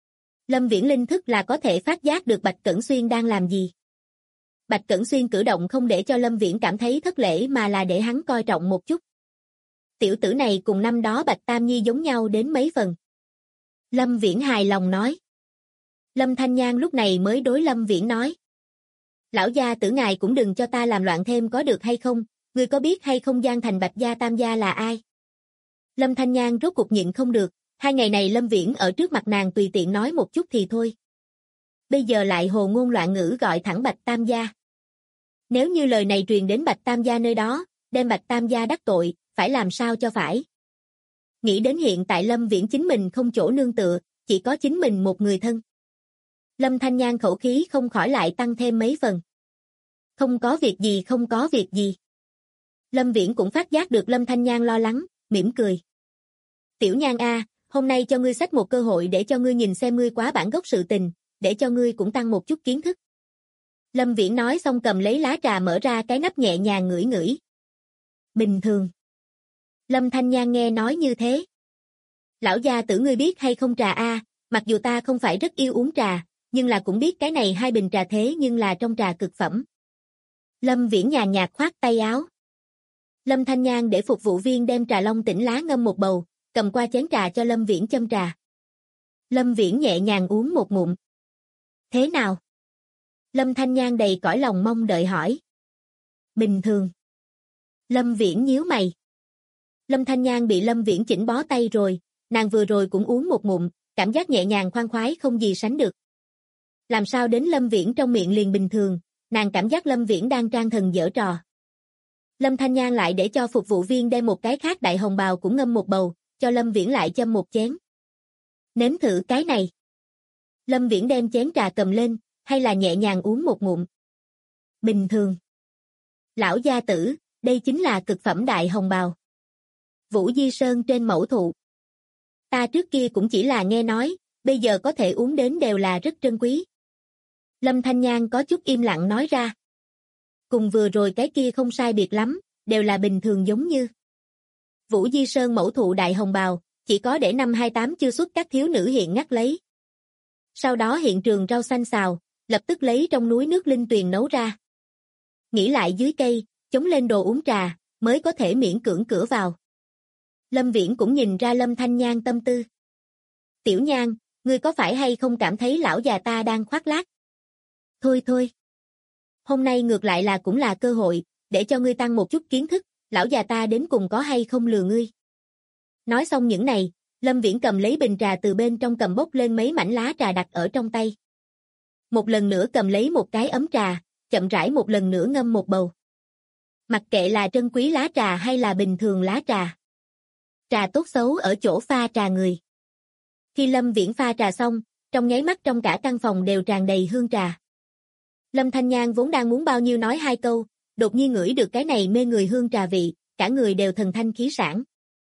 Lâm Viễn linh thức là có thể phát giác được Bạch Cẩn Xuyên đang làm gì. Bạch Cẩn Xuyên cử động không để cho Lâm Viễn cảm thấy thất lễ mà là để hắn coi trọng một chút. Tiểu tử này cùng năm đó Bạch Tam Nhi giống nhau đến mấy phần. Lâm Viễn hài lòng nói. Lâm Thanh Nhan lúc này mới đối Lâm Viễn nói. Lão gia tử ngài cũng đừng cho ta làm loạn thêm có được hay không, ngươi có biết hay không Giang Thành Bạch gia Tam gia là ai? Lâm Thanh Nhan rốt cuộc nhịn không được, 2 ngày này Lâm Viễn ở trước mặt nàng tùy tiện nói một chút thì thôi. Bây giờ lại hồ ngôn loạn ngữ gọi thẳng Bạch Tam gia. Nếu như lời này truyền đến Bạch Tam gia nơi đó, đem Bạch Tam gia đắc tội, phải làm sao cho phải. Nghĩ đến hiện tại Lâm Viễn chính mình không chỗ nương tựa, chỉ có chính mình một người thân. Lâm Thanh Nhan khẩu khí không khỏi lại tăng thêm mấy phần. Không có việc gì, không có việc gì. Lâm Viễn cũng phát giác được Lâm Thanh Nhan lo lắng, mỉm cười. Tiểu Nhan a, hôm nay cho ngươi xách một cơ hội để cho ngươi nhìn xem ngươi quá bản gốc sự tình, để cho ngươi cũng tăng một chút kiến thức. Lâm Viễn nói xong cầm lấy lá trà mở ra cái nắp nhẹ nhàng ngửi ngửi. Bình thường. Lâm Thanh Nhan nghe nói như thế. Lão gia tử ngươi biết hay không trà a, mặc dù ta không phải rất yêu uống trà, nhưng là cũng biết cái này 2 bình trà thế nhưng là trong trà cực phẩm. Lâm Viễn nhàn nhạt khoát tay áo. Lâm Thanh Nhan để phục vụ viên đem trà long tỉnh lá ngâm một bầu, cầm qua chén trà cho Lâm Viễn châm trà. Lâm Viễn nhẹ nhàng uống một ngụm. Thế nào? Lâm Thanh Nhan đầy cõi lòng mong đợi hỏi. Bình thường. Lâm Viễn nhíu mày. Lâm Thanh Nhan bị Lâm Viễn chỉnh bó tay rồi, nàng vừa rồi cũng uống một ngụm, cảm giác nhẹ nhàng khoan khoái không gì sánh được. Làm sao đến Lâm Viễn trong miệng liền bình thường, nàng cảm giác Lâm Viễn đang trang thần giở trò. Lâm Thanh Nhan lại để cho phục vụ viên đem một cái khác đại hồng bào cũng ngâm một bầu, cho Lâm Viễn lại châm một chén. Nếm thử cái này. Lâm Viễn đem chén trà cầm lên, hay là nhẹ nhàng uống một ngụm. Bình thường. Lão gia tử, đây chính là cực phẩm đại hồng bào. Vũ Di Sơn trên mẫu thụ. Ta trước kia cũng chỉ là nghe nói, bây giờ có thể uống đến đều là rất trân quý. Lâm Thanh Nhan có chút im lặng nói ra. Cùng vừa rồi cái kia không sai biệt lắm, đều là bình thường giống như. Vũ Di Sơn mẫu thụ đại hồng bào, chỉ có để năm 28 chưa xuất các thiếu nữ hiện ngắt lấy. Sau đó hiện trường rau xanh xào, lập tức lấy trong núi nước linh tuyền nấu ra. Nghĩ lại dưới cây, chống lên đồ uống trà, mới có thể miễn cưỡng cửa vào. Lâm Viễn cũng nhìn ra Lâm Thanh Nhan tâm tư. Tiểu Nhan, ngươi có phải hay không cảm thấy lão già ta đang khoác lác? Thôi thôi. Hôm nay ngược lại là cũng là cơ hội, để cho ngươi tăng một chút kiến thức, lão già ta đến cùng có hay không lừa ngươi. Nói xong những này, Lâm Viễn cầm lấy bình trà từ bên trong cầm bốc lên mấy mảnh lá trà đặt ở trong tay. Một lần nữa cầm lấy một cái ấm trà, chậm rãi một lần nữa ngâm một bầu. Mặc kệ là trân quý lá trà hay là bình thường lá trà. Trà tốt xấu ở chỗ pha trà người. Khi Lâm Viễn pha trà xong, trong nháy mắt trong cả căn phòng đều tràn đầy hương trà. Lâm Thanh Nhan vốn đang muốn bao nhiêu nói 2 câu, đột nhiên ngửi được cái này mê người hương trà vị, cả người đều thần thanh khí sảng.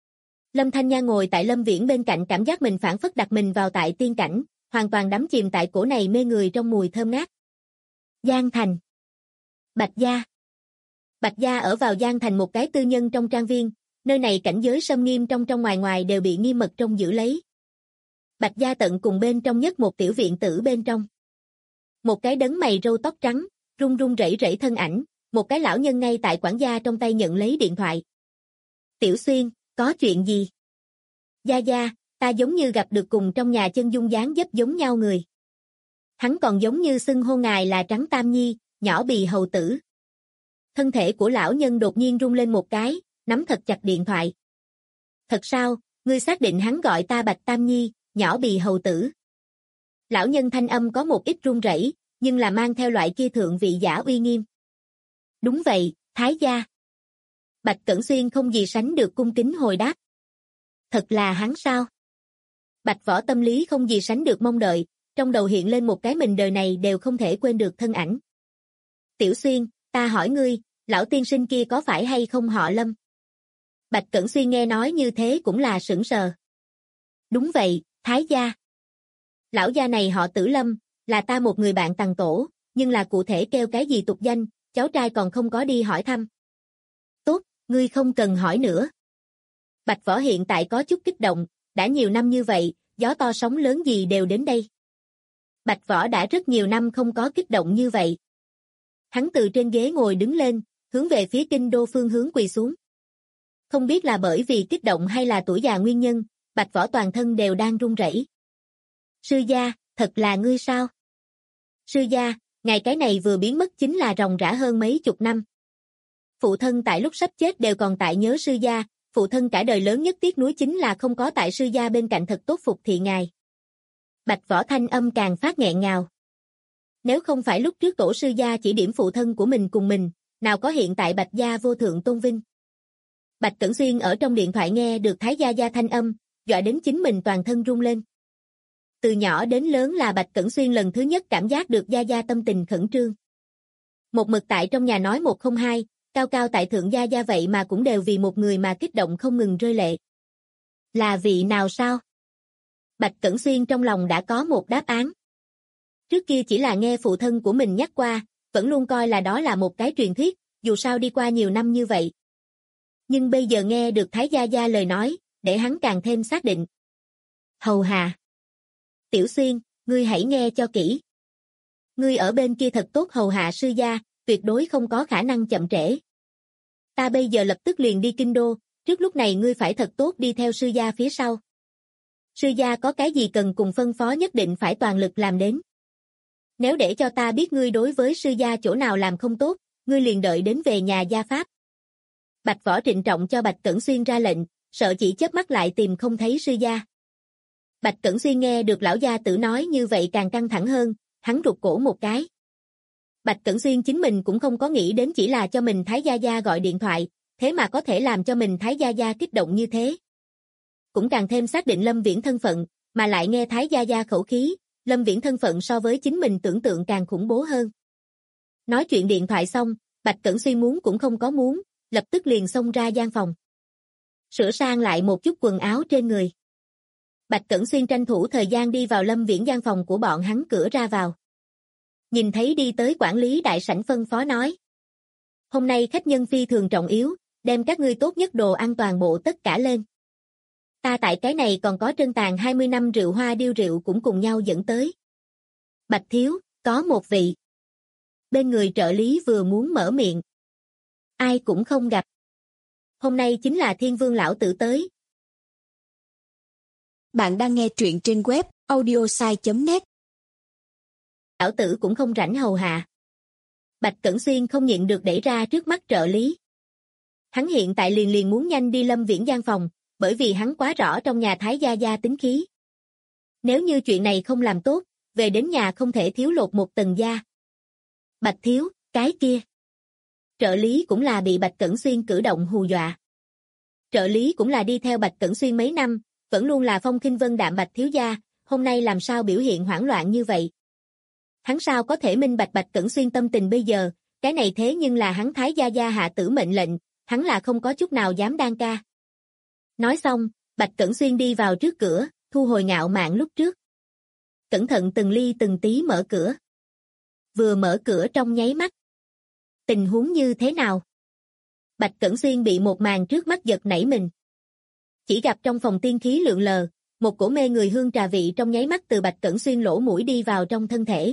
Lâm Thanh Nhan ngồi tại Lâm Viễn bên cạnh cảm giác mình phảng phất đặt mình vào tại tiên cảnh, hoàn toàn đắm chìm tại cổ này mê người trong mùi thơm ngát. Giang Thành. Bạch gia. Bạch gia ở vào Giang Thành một cái tư nhân trong trang viên, nơi này cảnh giới xâm nghiêm trong ngoài ngoài đều bị nghiêm mật trông giữ lấy. Bạch gia tận cùng bên trong nhất một tiểu viện tử bên trong. Một cái đấng mày râu tóc trắng, run run rẩy rẩy thân ảnh, một cái lão nhân ngay tại quản gia trong tay nhận lấy điện thoại. Tiểu Xuyên, có chuyện gì? Gia Gia, ta giống như gặp được cùng trong nhà chân dung dáng dấp giống nhau người. Hắn còn giống như xưng hô ngài là Trắng Tam Nhi, nhỏ bì hầu tử. Thân thể của lão nhân đột nhiên rung lên một cái, nắm thật chặt điện thoại. Thật sao, ngươi xác định hắn gọi ta Bạch Tam Nhi, nhỏ bì hầu tử. Lão nhân thanh âm có một ít run rẩy, nhưng là mang theo loại kia thượng vị giả uy nghiêm. Đúng vậy, Thái gia. Bạch Cẩn Xuyên không gì sánh được cung kính hồi đáp. Thật là hắn sao? Bạch Võ tâm lý không gì sánh được mong đợi, trong đầu hiện lên một cái mình đời này đều không thể quên được thân ảnh. Tiểu Xuyên, ta hỏi ngươi, lão tiên sinh kia có phải hay không họ Lâm? Bạch Cẩn Xuyên nghe nói như thế cũng là sững sờ. Đúng vậy, Thái gia. Lão gia này họ Tử Lâm, là ta một người bạn tằng tổ, nhưng là cụ thể kêu cái gì tục danh, cháu trai còn không có đi hỏi thăm. Tốt, ngươi không cần hỏi nữa. Bạch Võ hiện tại có chút kích động, đã nhiều năm như vậy, gió to sóng lớn gì đều đến đây. Bạch Võ đã rất nhiều năm không có kích động như vậy. Hắn từ trên ghế ngồi đứng lên, hướng về phía kinh đô phương hướng quỳ xuống. Không biết là bởi vì kích động hay là tuổi già nguyên nhân, Bạch Võ toàn thân đều đang run rẩy. Sư gia, Thật là ngươi sao? Sư gia, ngài cái này vừa biến mất chính là ròng rã hơn mấy chục năm. Phụ thân tại lúc sắp chết đều còn tại nhớ sư gia, phụ thân cả đời lớn nhất tiếc nuối chính là không có tại sư gia bên cạnh thật tốt phục thị ngài. Bạch Võ thanh âm càng phát nghẹn ngào. Nếu không phải lúc trước tổ sư gia chỉ điểm phụ thân của mình cùng mình, nào có hiện tại Bạch gia vô thượng tôn vinh. Bạch Cẩn Xuyên ở trong điện thoại nghe được Thái gia gia thanh âm, dọa đến chính mình toàn thân run lên. Từ nhỏ đến lớn là Bạch Cẩn Xuyên lần thứ nhất cảm giác được gia gia tâm tình khẩn trương. Một mực tại trong nhà nói 102, cao cao tại thượng gia gia vậy mà cũng đều vì một người mà kích động không ngừng rơi lệ. Là vị nào sao? Bạch Cẩn Xuyên trong lòng đã có một đáp án. Trước kia chỉ là nghe phụ thân của mình nhắc qua, vẫn luôn coi là đó là một cái truyền thuyết, dù sao đi qua nhiều năm như vậy. Nhưng bây giờ nghe được Thái gia gia lời nói, để hắn càng thêm xác định. Hầu Hà. Tiểu Xuyên, ngươi hãy nghe cho kỹ. Ngươi ở bên kia thật tốt hầu hạ sư gia, tuyệt đối không có khả năng chậm trễ. Ta bây giờ lập tức liền đi kinh đô, trước lúc này ngươi phải thật tốt đi theo sư gia phía sau. Sư gia có cái gì cần cùng phân phó nhất định phải toàn lực làm đến. Nếu để cho ta biết ngươi đối với sư gia chỗ nào làm không tốt, ngươi liền đợi đến về nhà gia pháp. Bạch Võ trịnh trọng cho Bạch Cẩn Xuyên ra lệnh, sợ chỉ chớp mắt lại tìm không thấy sư gia. Bạch Cẩn Xuyên nghe được lão gia tử nói như vậy càng căng thẳng hơn, hắn rụt cổ một cái. Bạch Cẩn Xuyên chính mình cũng không có nghĩ đến chỉ là cho mình Thái gia gia gọi điện thoại, thế mà có thể làm cho mình Thái gia gia kích động như thế. Cũng càng thêm xác định Lâm Viễn thân phận, mà lại nghe Thái gia gia khẩu khí, Lâm Viễn thân phận so với chính mình tưởng tượng càng khủng bố hơn. Nói chuyện điện thoại xong, Bạch Cẩn Xuyên muốn cũng không có muốn, lập tức liền xông ra gian phòng. Sửa sang lại một chút quần áo trên người. Bạch Cẩn Xuyên tranh thủ thời gian đi vào Lâm Viễn gian phòng của bọn hắn cửa ra vào. Nhìn thấy đi tới quản lý đại sảnh phân phó nói. Hôm nay khách nhân phi thường trọng yếu, đem các ngươi tốt nhất đồ ăn toàn bộ tất cả lên. Ta tại cái này còn có trân tàn 20 năm rượu hoa điêu rượu cũng cùng nhau dẫn tới. Bạch thiếu, có một vị. Bên người trợ lý vừa muốn mở miệng. Ai cũng không gặp. Hôm nay chính là Thiên Vương lão tử tới. Bạn đang nghe truyện trên web audiosai.net. Lão tử cũng không rảnh hầu hạ. Bạch Cẩn Xuyên không nhịn được đẩy ra trước mắt trợ lý. Hắn hiện tại liền muốn nhanh đi Lâm Viễn gian phòng, bởi vì hắn quá rõ trong nhà Thái gia gia tính khí. Nếu như chuyện này không làm tốt, về đến nhà không thể thiếu lột một tầng da. Bạch thiếu, cái kia. Trợ lý cũng là bị Bạch Cẩn Xuyên cử động hù dọa. Trợ lý cũng là đi theo Bạch Cẩn Xuyên mấy năm, vẫn luôn là phong khinh vân đạm Bạch thiếu gia, hôm nay làm sao biểu hiện hoảng loạn như vậy. Hắn sao có thể minh bạch Bạch Cẩn Xuyên tâm tình bây giờ, cái này thế nhưng là hắn Thái gia gia hạ tử mệnh lệnh, hắn là không có chút nào dám đan ca. Nói xong, Bạch Cẩn Xuyên đi vào trước cửa, thu hồi ngạo mạn lúc trước. Cẩn thận từng ly từng tí mở cửa. Vừa mở cửa trong nháy mắt. Tình huống như thế nào? Bạch Cẩn Xuyên bị một màn trước mắt giật nảy mình. Chỉ gặp trong phòng tiên khí lượn lờ, một cổ mê người hương trà vị trong nháy mắt từ Bạch Cẩn Xuyên lỗ mũi đi vào trong thân thể.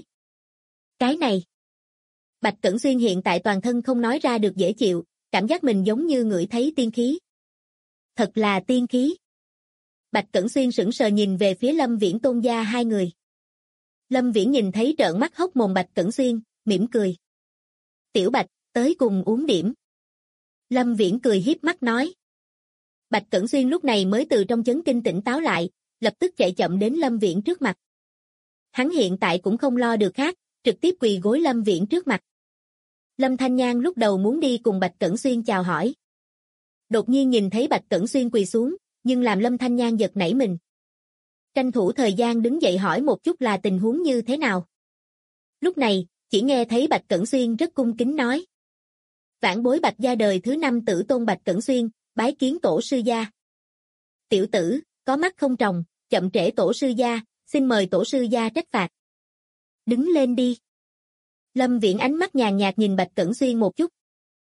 Cái này. Bạch Cẩn Xuyên hiện tại toàn thân không nói ra được dễ chịu, cảm giác mình giống như ngửi thấy tiên khí. Thật là tiên khí. Bạch Cẩn Xuyên sững sờ nhìn về phía Lâm Viễn Tôn gia hai người. Lâm Viễn nhìn thấy trợn mắt hốc mồm Bạch Cẩn Xuyên, mỉm cười. Tiểu Bạch, tới cùng uống điểm. Lâm Viễn cười hiếp mắt nói. Bạch Cẩn Xuyên lúc này mới từ trong chấn kinh tỉnh táo lại, lập tức chạy chậm đến Lâm Viễn trước mặt. Hắn hiện tại cũng không lo được khác, trực tiếp quỳ gối Lâm Viễn trước mặt. Lâm Thanh Nhan lúc đầu muốn đi cùng Bạch Cẩn Xuyên chào hỏi. Đột nhiên nhìn thấy Bạch Cẩn Xuyên quỳ xuống, nhưng làm Lâm Thanh Nhan giật nảy mình. Tranh thủ thời gian đứng dậy hỏi một chút là tình huống như thế nào. Lúc này, chỉ nghe thấy Bạch Cẩn Xuyên rất cung kính nói. Vãn bối Bạch gia đời thứ 5 tử tôn Bạch Cẩn Xuyên, bái kiến tổ sư gia. Tiểu tử, có mắt không tròng, chậm trễ tổ sư gia, xin mời tổ sư gia trách phạt. Đứng lên đi. Lâm Viễn ánh mắt nhàn nhạt nhìn Bạch Cẩn Xuyên một chút.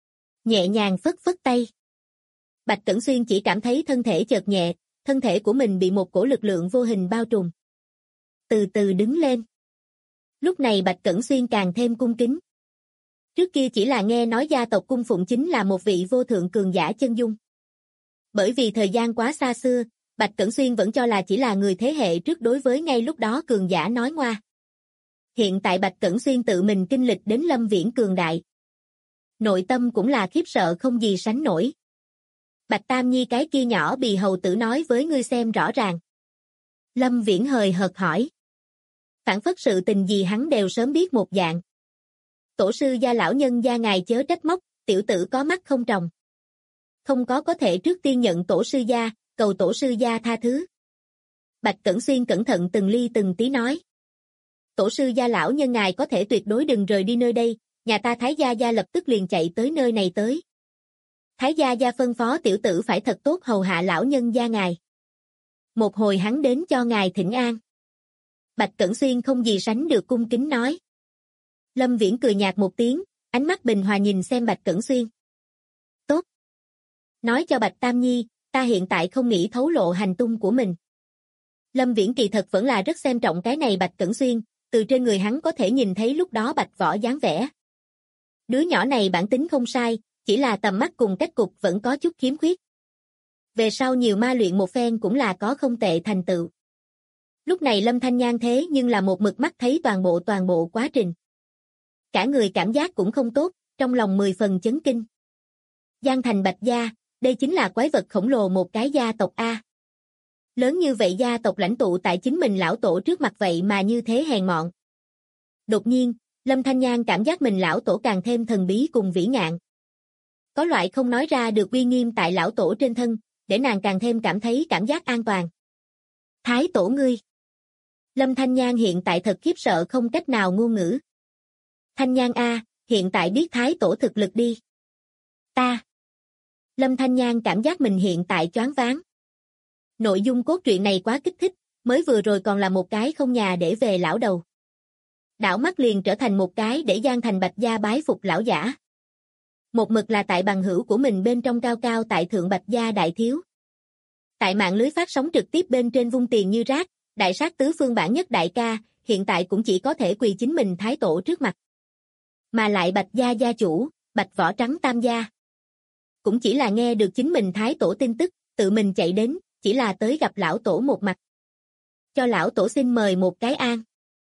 Nhẹ nhàng phất phất tay. Bạch Cẩn Xuyên chỉ cảm thấy thân thể chợt nhẹ, thân thể của mình bị một cổ lực lượng vô hình bao trùm. Từ từ đứng lên. Lúc này Bạch Cẩn Xuyên càng thêm cung kính. Trước kia chỉ là nghe nói gia tộc cung phụng chính là một vị vô thượng cường giả chân dung. Bởi vì thời gian quá xa xưa, Bạch Cẩn Xuyên vẫn cho là chỉ là người thế hệ trước đối với ngay lúc đó cường giả nói ngoa. Hiện tại Bạch Cẩn Xuyên tự mình kinh lịch đến Lâm Viễn cường đại. Nội tâm cũng là khiếp sợ không gì sánh nổi. Bạch Tam Nhi cái kia nhỏ bì hầu tử nói với ngươi xem rõ ràng. Lâm Viễn hời hợt hỏi. Phản phất sự tình gì hắn đều sớm biết một dạng. Tổ sư gia lão nhân gia ngài chớ trách móc, tiểu tử có mắt không tròng. Không có thể trước tiên nhận tổ sư gia, cầu tổ sư gia tha thứ. Bạch Cẩn Xuyên cẩn thận từng ly từng tí nói. Tổ sư gia lão nhân ngài có thể tuyệt đối đừng rời đi nơi đây, nhà ta Thái gia gia lập tức liền chạy tới nơi này tới. Thái gia gia phân phó tiểu tử phải thật tốt hầu hạ lão nhân gia ngài. Một hồi hắn đến cho ngài thỉnh an. Bạch Cẩn Xuyên không gì sánh được cung kính nói. Lâm Viễn cười nhạt một tiếng, ánh mắt bình hòa nhìn xem Bạch Cẩn Xuyên. Tốt. Nói cho Bạch Tam Nhi, ta hiện tại không nghĩ thấu lộ hành tung của mình. Lâm Viễn kỳ thật vẫn là rất xem trọng cái này Bạch Cẩn Xuyên, từ trên người hắn có thể nhìn thấy lúc đó Bạch Võ dáng vẻ. Đứa nhỏ này bản tính không sai, chỉ là tầm mắt cùng cách cục vẫn có chút khiếm khuyết. Về sau nhiều ma luyện một phen cũng là có không tệ thành tựu. Lúc này Lâm Thanh Nhan thế nhưng là một mực mắt thấy toàn bộ quá trình. Cả người cảm giác cũng không tốt, trong lòng 10 phần chấn kinh. Giang Thành Bạch gia, đây chính là quái vật khổng lồ một cái gia tộc A. Lớn như vậy gia tộc lãnh tụ tại chính mình lão tổ trước mặt vậy mà như thế hèn mọn. Đột nhiên, Lâm Thanh Nhan cảm giác mình lão tổ càng thêm thần bí cùng vĩ ngạn. Có loại không nói ra được uy nghiêm tại lão tổ trên thân, để nàng càng thêm cảm thấy cảm giác an toàn. Thái tổ ngươi. Lâm Thanh Nhan hiện tại thật khiếp sợ không cách nào ngôn ngữ. Thanh Nhan A, hiện tại biết Thái tổ thực lực đi. Ta. Lâm Thanh Nhan cảm giác mình hiện tại choáng váng. Nội dung cốt truyện này quá kích thích, mới vừa rồi còn là một cái không nhà để về lão đầu. Đảo mắt liền trở thành một cái để Giang Thành Bạch gia bái phục lão giả. Một mực là tại bằng hữu của mình bên trong cao cao tại thượng Bạch gia đại thiếu. Tại mạng lưới phát sóng trực tiếp bên trên vung tiền như rác, đại sát tứ phương bản nhất đại ca, hiện tại cũng chỉ có thể quỳ chính mình thái tổ trước mặt. Mà lại Bạch gia gia chủ, Bạch Võ Trắng tam gia. Cũng chỉ là nghe được chính mình thái tổ tin tức, tự mình chạy đến, chỉ là tới gặp lão tổ một mặt. Cho lão tổ xin mời một cái an.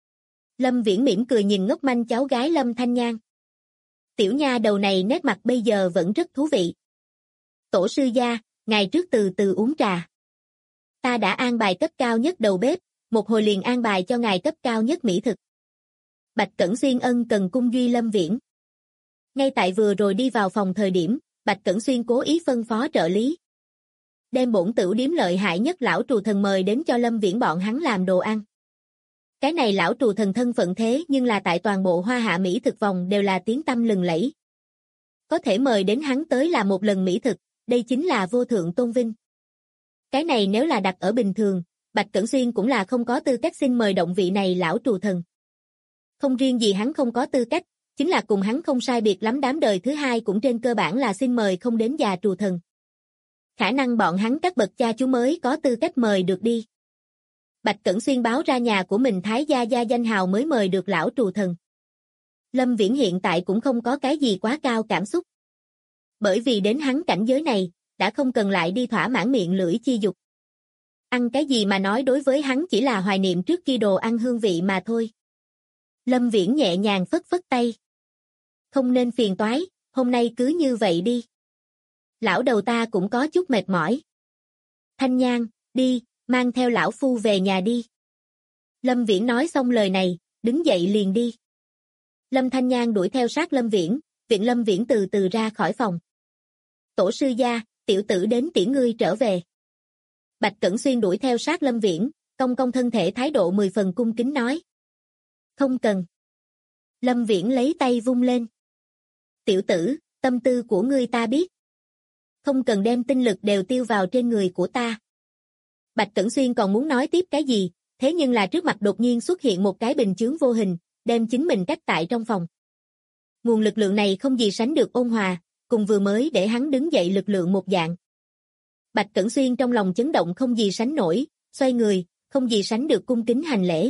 Lâm Viễn mỉm cười nhìn ngốc manh cháu gái Lâm Thanh Nhan. Tiểu nha đầu này nét mặt bây giờ vẫn rất thú vị. Tổ sư gia, ngài trước từ từ uống trà. Ta đã an bài cấp cao nhất đầu bếp, một hồi liền an bài cho ngài cấp cao nhất mỹ thực. Bạch Cẩn Xuyên ân cần cung duy Lâm Viễn. Ngay tại vừa rồi đi vào phòng thời điểm, Bạch Cẩn Xuyên cố ý phân phó trợ lý. Đem bổn tửu điếm lợi hại nhất lão trù thần mời đến cho Lâm Viễn bọn hắn làm đồ ăn. Cái này lão trù thần thân phận thế nhưng là tại toàn bộ Hoa Hạ Mỹ thực vòng đều là tiếng tăm lừng lẫy. Có thể mời đến hắn tới làm một lần mỹ thực, đây chính là vô thượng tôn vinh. Cái này nếu là đặt ở bình thường, Bạch Cẩn Xuyên cũng là không có tư cách xin mời động vị này lão trù thần. Không riêng gì hắn không có tư cách, chính là cùng hắn không sai biệt lắm đám đời thứ hai cũng trên cơ bản là xin mời không đến già trù thần. Khả năng bọn hắn các bậc cha chú mới có tư cách mời được đi. Bạch Cẩn Xuyên báo ra nhà của mình Thái gia gia danh hào mới mời được lão trù thần. Lâm Viễn hiện tại cũng không có cái gì quá cao cảm xúc. Bởi vì đến hắn cảnh giới này, đã không cần lại đi thỏa mãn miệng lưỡi chi dục. Ăn cái gì mà nói đối với hắn chỉ là hoài niệm trước kia đồ ăn hương vị mà thôi. Lâm Viễn nhẹ nhàng phất phất tay. Không nên phiền toái, hôm nay cứ như vậy đi. Lão đầu ta cũng có chút mệt mỏi. Thanh Nhan, đi, mang theo lão phu về nhà đi. Lâm Viễn nói xong lời này, đứng dậy liền đi. Lâm Thanh Nhan đuổi theo sát Lâm Viễn, viện Lâm Viễn từ từ ra khỏi phòng. Tổ sư gia, tiểu tử đến tiễn ngươi trở về. Bạch Cẩn Xuyên đuổi theo sát Lâm Viễn, cong cong thân thể thái độ 10 phần cung kính nói. Không cần. Lâm Viễn lấy tay vung lên. Tiểu tử, tâm tư của ngươi ta biết. Không cần đem tinh lực đều tiêu vào trên người của ta. Bạch Cẩn Xuyên còn muốn nói tiếp cái gì, thế nhưng là trước mặt đột nhiên xuất hiện một cái bình chướng vô hình, đem chính mình cách tại trong phòng. Nguồn lực lượng này không gì sánh được ôn hòa, cùng vừa mới để hắn đứng dậy lực lượng một dạng. Bạch Cẩn Xuyên trong lòng chấn động không gì sánh nổi, xoay người, không gì sánh được cung kính hành lễ.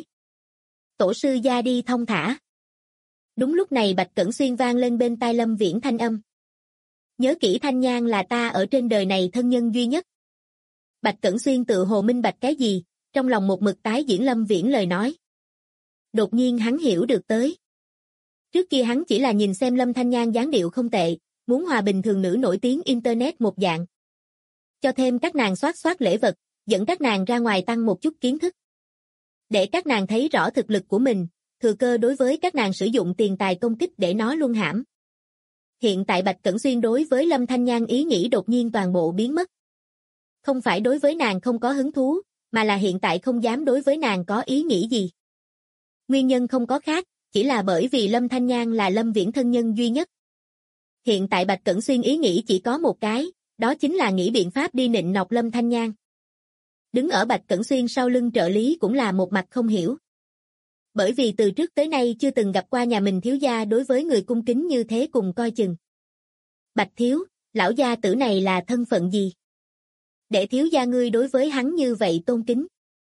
Tổ sư gia đi thông thả. Đúng lúc này Bạch Cẩn Xuyên vang lên bên tai Lâm Viễn thanh âm. Nhớ kỹ Thanh Nhan là ta ở trên đời này thân nhân duy nhất. Bạch Cẩn Xuyên tự hồ minh bạch cái gì, trong lòng một mực tái diễn Lâm Viễn lời nói. Đột nhiên hắn hiểu được tới. Trước kia hắn chỉ là nhìn xem Lâm Thanh Nhan dáng điệu không tệ, muốn hòa bình thường nữ nổi tiếng internet một dạng. Cho thêm các nàng soát lễ vật, dẫn các nàng ra ngoài tăng một chút kiến thức. Để các nàng thấy rõ thực lực của mình, thừa cơ đối với các nàng sử dụng tiền tài công kích để nó luân hãm. Hiện tại Bạch Cẩn Xuyên đối với Lâm Thanh Nhan ý nghĩ đột nhiên toàn bộ biến mất. Không phải đối với nàng không có hứng thú, mà là hiện tại không dám đối với nàng có ý nghĩ gì. Nguyên nhân không có khác, chỉ là bởi vì Lâm Thanh Nhan là Lâm Viễn thân nhân duy nhất. Hiện tại Bạch Cẩn Xuyên ý nghĩ chỉ có một cái, đó chính là nghĩ biện pháp đi nịnh nọt Lâm Thanh Nhan. Đứng ở Bạch Cẩn Xuyên sau lưng trợ lý cũng là một mặt không hiểu. Bởi vì từ trước tới nay chưa từng gặp qua nhà mình thiếu gia đối với người cung kính như thế cùng coi chừng. Bạch thiếu, lão gia tử này là thân phận gì? Để thiếu gia ngươi đối với hắn như vậy tôn kính.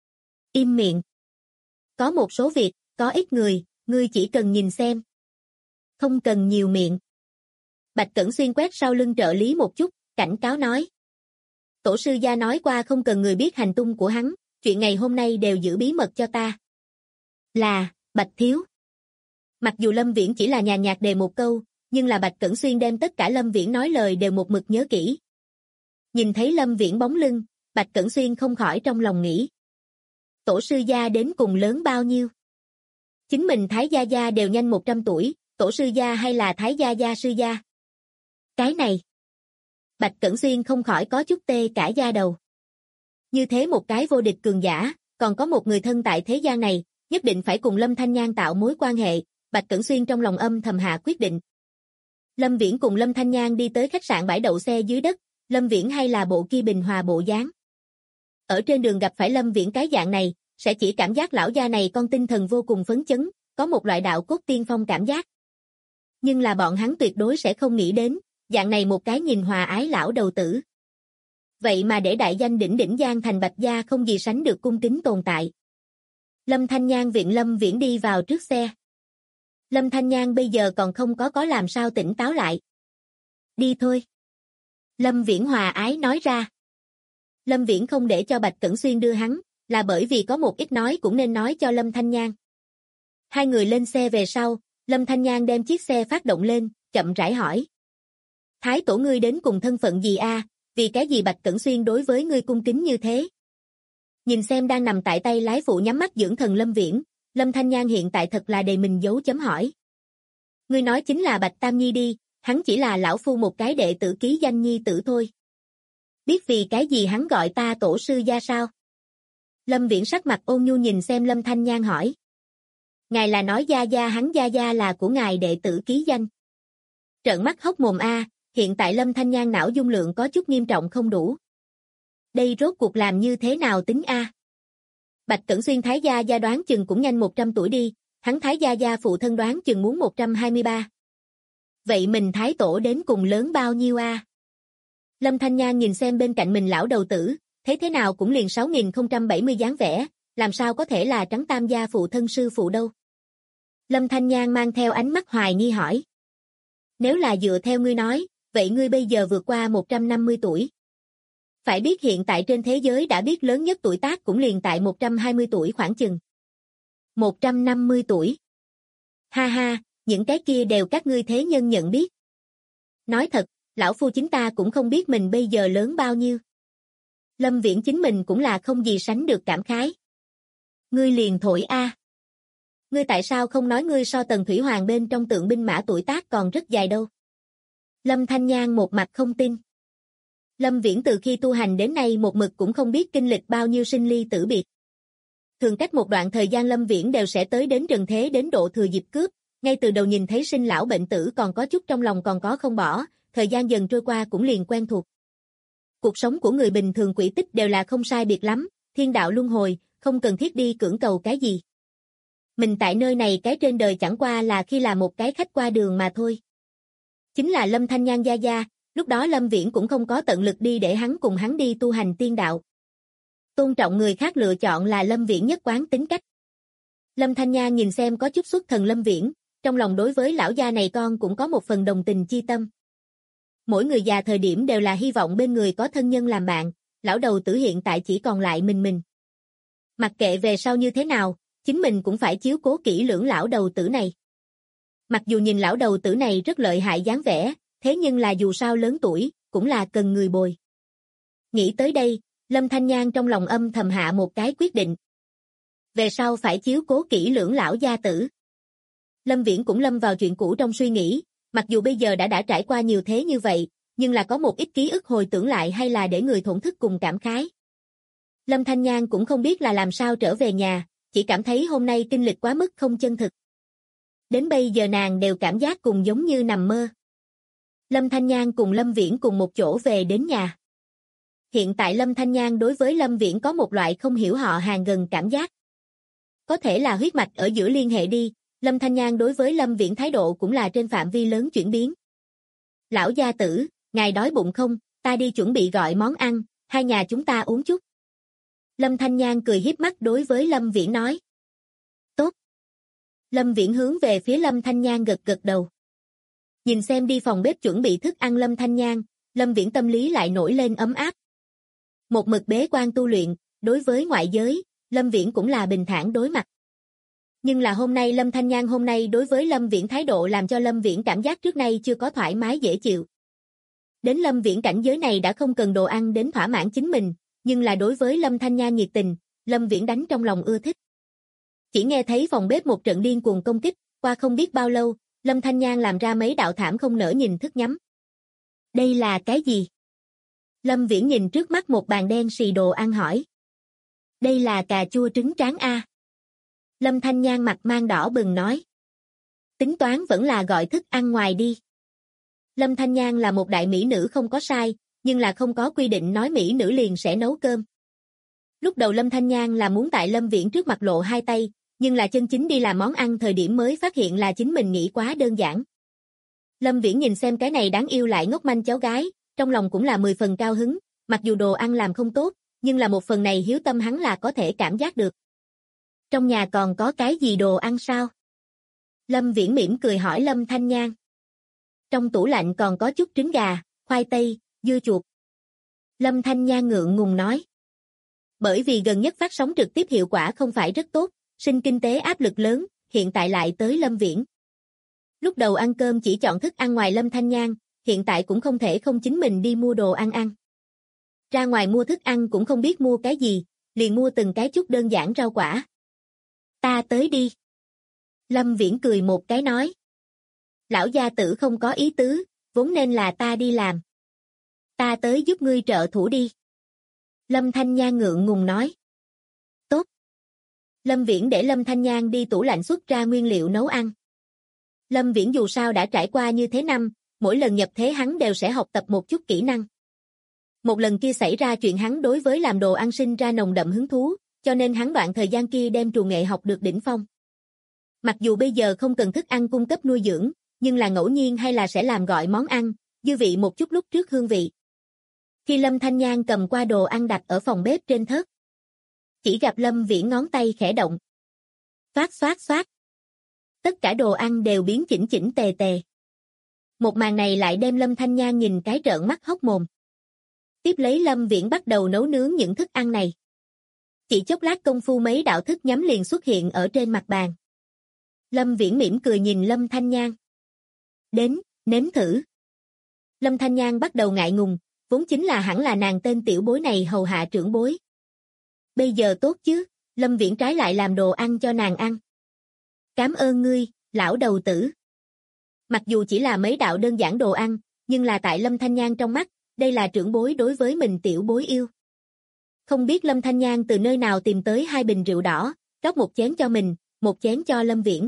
Im miệng. Có một số việc, có ít người, ngươi chỉ cần nhìn xem. Không cần nhiều miệng. Bạch Cẩn Xuyên quét sau lưng trợ lý một chút, cảnh cáo nói. Tổ sư gia nói qua không cần người biết hành tung của hắn, chuyện ngày hôm nay đều giữ bí mật cho ta. Là, Bạch thiếu. Mặc dù Lâm Viễn chỉ là nhàn nhạt đề một câu, nhưng là Bạch Cẩn Xuyên đem tất cả Lâm Viễn nói lời đều một mực nhớ kỹ. Nhìn thấy Lâm Viễn bóng lưng, Bạch Cẩn Xuyên không khỏi trong lòng nghĩ. Tổ sư gia đến cùng lớn bao nhiêu? Chính mình Thái gia gia đều nhanh 100 tuổi, tổ sư gia hay là Thái gia gia sư gia? Cái này. Bạch Cẩn Xuyên không khỏi có chút tê cả da đầu. Như thế một cái vô địch cường giả, còn có một người thân tại thế gian này, nhất định phải cùng Lâm Thanh Nhan tạo mối quan hệ, Bạch Cẩn Xuyên trong lòng âm thầm hạ quyết định. Lâm Viễn cùng Lâm Thanh Nhan đi tới khách sạn bãi đậu xe dưới đất, Lâm Viễn hay là bộ kia bình hòa bộ dáng. Ở trên đường gặp phải Lâm Viễn cái dạng này, sẽ chỉ cảm giác lão gia này con tinh thần vô cùng phấn chấn, có một loại đạo cốt tiên phong cảm giác. Nhưng là bọn hắn tuyệt đối sẽ không nghĩ đến, dạng này một cái nhìn hòa ái lão đầu tử. Vậy mà để đại danh đỉnh đỉnh Giang Thành Bạch gia không gì sánh được cung kính tồn tại. Lâm Thanh Nhan viện Lâm Viễn đi vào trước xe. Lâm Thanh Nhan bây giờ còn không có làm sao tỉnh táo lại. Đi thôi. Lâm Viễn hòa ái nói ra. Lâm Viễn không để cho Bạch Cẩn Xuyên đưa hắn, là bởi vì có một ít nói cũng nên nói cho Lâm Thanh Nhan. Hai người lên xe về sau, Lâm Thanh Nhan đem chiếc xe phát động lên, chậm rãi hỏi. Thái tổ ngươi đến cùng thân phận gì a? Vì cái gì Bạch Cẩn Xuyên đối với ngươi cung kính như thế? Nhìn xem đang nằm tại tay lái phụ nhắm mắt dưỡng thần Lâm Viễn, Lâm Thanh Nhan hiện tại thật là đầy mình dấu chấm hỏi. Ngươi nói chính là Bạch Tam Nhi đi, hắn chỉ là lão phu một cái đệ tử ký danh nhi tử thôi. Biết vì cái gì hắn gọi ta tổ sư gia sao? Lâm Viễn sắc mặt ôn nhu nhìn xem Lâm Thanh Nhan hỏi. Ngài là nói hắn gia gia là của ngài đệ tử ký danh. Trợn mắt hốc mồm a, hiện tại Lâm Thanh Nhan não dung lượng có chút nghiêm trọng không đủ. Đây rốt cuộc làm như thế nào tính a? Bạch Cẩn Xuyên Thái gia gia đoán chừng cũng nhanh 100 tuổi đi, hắn Thái gia gia phụ thân đoán chừng muốn 123. Vậy mình Thái tổ đến cùng lớn bao nhiêu a? Lâm Thanh Nhan nhìn xem bên cạnh mình lão đầu tử, thấy thế nào cũng liền 6070 dáng vẻ, làm sao có thể là Trắng Tam gia phụ thân sư phụ đâu. Lâm Thanh Nhan mang theo ánh mắt hoài nghi hỏi. Nếu là dựa theo ngươi nói, vậy ngươi bây giờ vượt qua 150 tuổi. Phải biết hiện tại trên thế giới đã biết lớn nhất tuổi tác cũng liền tại 120 tuổi khoảng chừng. 150 tuổi. Ha ha, những cái kia đều các ngươi thế nhân nhận biết. Nói thật, lão phu chính ta cũng không biết mình bây giờ lớn bao nhiêu. Lâm Viễn chính mình cũng là không gì sánh được cảm khái. Ngươi liền thổi a. Ngươi tại sao không nói ngươi so Tần Thủy Hoàng bên trong tượng binh mã tuổi tác còn rất dài đâu? Lâm Thanh Nhan một mặt không tin. Lâm Viễn từ khi tu hành đến nay một mực cũng không biết kinh lịch bao nhiêu sinh ly tử biệt. Thường cách một đoạn thời gian Lâm Viễn đều sẽ tới đến trần thế đến độ thừa dịp cướp, ngay từ đầu nhìn thấy sinh lão bệnh tử còn có chút trong lòng còn có không bỏ, thời gian dần trôi qua cũng liền quen thuộc. Cuộc sống của người bình thường quỹ tích đều là không sai biệt lắm, thiên đạo luân hồi, không cần thiết đi cưỡng cầu cái gì. Mình tại nơi này cái trên đời chẳng qua là khi là một cái khách qua đường mà thôi. Chính là Lâm Thanh Nhan gia gia, lúc đó Lâm Viễn cũng không có tận lực đi để hắn cùng hắn đi tu hành tiên đạo. Tôn trọng người khác lựa chọn là Lâm Viễn nhất quán tính cách. Lâm Thanh Nhan nhìn xem có chút xuất thần Lâm Viễn, trong lòng đối với lão gia này con cũng có một phần đồng tình chi tâm. Mỗi người già thời điểm đều là hy vọng bên người có thân nhân làm bạn, lão đầu tử hiện tại chỉ còn lại mình. Mặc kệ về sau như thế nào, chính mình cũng phải chiếu cố kỹ lưỡng lão đầu tử này. Mặc dù nhìn lão đầu tử này rất lợi hại dáng vẻ, thế nhưng là dù sao lớn tuổi, cũng là cần người bồi. Nghĩ tới đây, Lâm Thanh Nhan trong lòng âm thầm hạ một cái quyết định. Về sau phải chiếu cố kỹ lưỡng lão gia tử. Lâm Viễn cũng lâm vào chuyện cũ trong suy nghĩ, mặc dù bây giờ đã trải qua nhiều thế như vậy, nhưng là có một ít ký ức hồi tưởng lại hay là để người thổn thức cùng cảm khái. Lâm Thanh Nhan cũng không biết là làm sao trở về nhà, chỉ cảm thấy hôm nay kinh lịch quá mức không chân thực. Đến bây giờ nàng đều cảm giác cùng giống như nằm mơ. Lâm Thanh Nhan cùng Lâm Viễn cùng một chỗ về đến nhà. Hiện tại Lâm Thanh Nhan đối với Lâm Viễn có một loại không hiểu họ hàng gần cảm giác. Có thể là huyết mạch ở giữa liên hệ đi, Lâm Thanh Nhan đối với Lâm Viễn thái độ cũng là trên phạm vi lớn chuyển biến. Lão gia tử, ngài đói bụng không, ta đi chuẩn bị gọi món ăn, hai nhà chúng ta uống chút. Lâm Thanh Nhan cười hiếp mắt đối với Lâm Viễn nói. Tốt. Lâm Viễn hướng về phía Lâm Thanh Nhan gật đầu. Nhìn xem đi phòng bếp chuẩn bị thức ăn Lâm Thanh Nhan, Lâm Viễn tâm lý lại nổi lên ấm áp. Một mực bế quan tu luyện, đối với ngoại giới, Lâm Viễn cũng là bình thản đối mặt. Nhưng là hôm nay Lâm Thanh Nhan hôm nay đối với Lâm Viễn thái độ làm cho Lâm Viễn cảm giác trước nay chưa có thoải mái dễ chịu. Đến Lâm Viễn cảnh giới này đã không cần đồ ăn đến thỏa mãn chính mình, nhưng là đối với Lâm Thanh Nhan nhiệt tình, Lâm Viễn đánh trong lòng ưa thích. Chỉ nghe thấy phòng bếp một trận điên cuồng công kích, qua không biết bao lâu, Lâm Thanh Nhan làm ra mấy đạo thảm không nỡ nhìn thức nhắm. Đây là cái gì? Lâm Viễn nhìn trước mắt một bàn đen xì đồ ăn hỏi. Đây là cà chua trứng tráng a. Lâm Thanh Nhan mặt mang đỏ bừng nói. Tính toán vẫn là gọi thức ăn ngoài đi. Lâm Thanh Nhan là một đại mỹ nữ không có sai, nhưng là không có quy định nói mỹ nữ liền sẽ nấu cơm. Lúc đầu Lâm Thanh Nhan là muốn tại Lâm Viễn trước mặt lộ hai tay, nhưng là chân chính đi làm món ăn thời điểm mới phát hiện là chính mình nghĩ quá đơn giản. Lâm Viễn nhìn xem cái này đáng yêu lại ngốc manh cháu gái, trong lòng cũng là 10 phần cao hứng, mặc dù đồ ăn làm không tốt, nhưng là một phần này hiếu tâm hắn là có thể cảm giác được. Trong nhà còn có cái gì đồ ăn sao? Lâm Viễn mỉm cười hỏi Lâm Thanh Nhan. Trong tủ lạnh còn có chút trứng gà, khoai tây, dưa chuột. Lâm Thanh Nhan ngượng ngùng nói. Bởi vì gần nhất phát sóng trực tiếp hiệu quả không phải rất tốt, sinh kinh tế áp lực lớn, hiện tại lại tới Lâm Viễn. Lúc đầu ăn cơm chỉ chọn thức ăn ngoài Lâm Thanh Nhan, hiện tại cũng không thể không chính mình đi mua đồ ăn ăn. Ra ngoài mua thức ăn cũng không biết mua cái gì, liền mua từng cái chút đơn giản rau quả. Ta tới đi. Lâm Viễn cười một cái nói. Lão gia tử không có ý tứ, vốn nên là ta đi làm. Ta tới giúp ngươi trợ thủ đi. Lâm Thanh Nhan ngượng ngùng nói. Tốt. Lâm Viễn để Lâm Thanh Nhan đi tủ lạnh xuất ra nguyên liệu nấu ăn. Lâm Viễn dù sao đã trải qua như thế năm, mỗi lần nhập thế hắn đều sẽ học tập một chút kỹ năng. Một lần kia xảy ra chuyện hắn đối với làm đồ ăn sinh ra nồng đậm hứng thú, cho nên hắn đoạn thời gian kia đem trù nghệ học được đỉnh phong. Mặc dù bây giờ không cần thức ăn cung cấp nuôi dưỡng, nhưng là ngẫu nhiên hay là sẽ làm gọi món ăn, dư vị một chút lúc trước hương vị. Khi Lâm Thanh Nhan cầm qua đồ ăn đặt ở phòng bếp trên thớt, chỉ gặp Lâm Viễn ngón tay khẽ động. Xoát xoát xoát. Tất cả đồ ăn đều biến chỉnh chỉnh tề tề. Một màn này lại đem Lâm Thanh Nhan nhìn cái trợn mắt hốc mồm. Tiếp lấy Lâm Viễn bắt đầu nấu nướng những thức ăn này. Chỉ chốc lát công phu mấy đạo thức nhắm liền xuất hiện ở trên mặt bàn. Lâm Viễn mỉm cười nhìn Lâm Thanh Nhan. Đến, nếm thử. Lâm Thanh Nhan bắt đầu ngại ngùng, vốn chính là hẳn là nàng tên tiểu bối này hầu hạ trưởng bối. Bây giờ tốt chứ, Lâm Viễn trái lại làm đồ ăn cho nàng ăn. Cảm ơn ngươi, lão đầu tử. Mặc dù chỉ là mấy đạo đơn giản đồ ăn, nhưng là tại Lâm Thanh Nhan trong mắt, đây là trưởng bối đối với mình tiểu bối yêu. Không biết Lâm Thanh Nhan từ nơi nào tìm tới 2 bình rượu đỏ, rót một chén cho mình, một chén cho Lâm Viễn.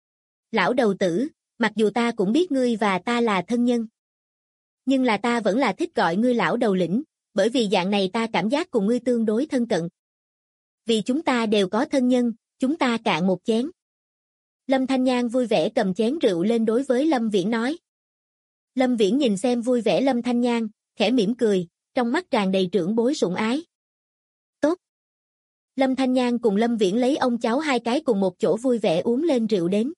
Lão đầu tử, mặc dù ta cũng biết ngươi và ta là thân nhân, nhưng là ta vẫn là thích gọi ngươi lão đầu lĩnh, bởi vì dạng này ta cảm giác cùng ngươi tương đối thân cận. Vì chúng ta đều có thân nhân, chúng ta cạn một chén. Lâm Thanh Nhan vui vẻ cầm chén rượu lên đối với Lâm Viễn nói. Lâm Viễn nhìn xem vui vẻ Lâm Thanh Nhan, khẽ mỉm cười, trong mắt tràn đầy trưởng bối sủng ái. Tốt. Lâm Thanh Nhan cùng Lâm Viễn lấy ông cháu hai cái cùng một chỗ vui vẻ uống lên rượu đến.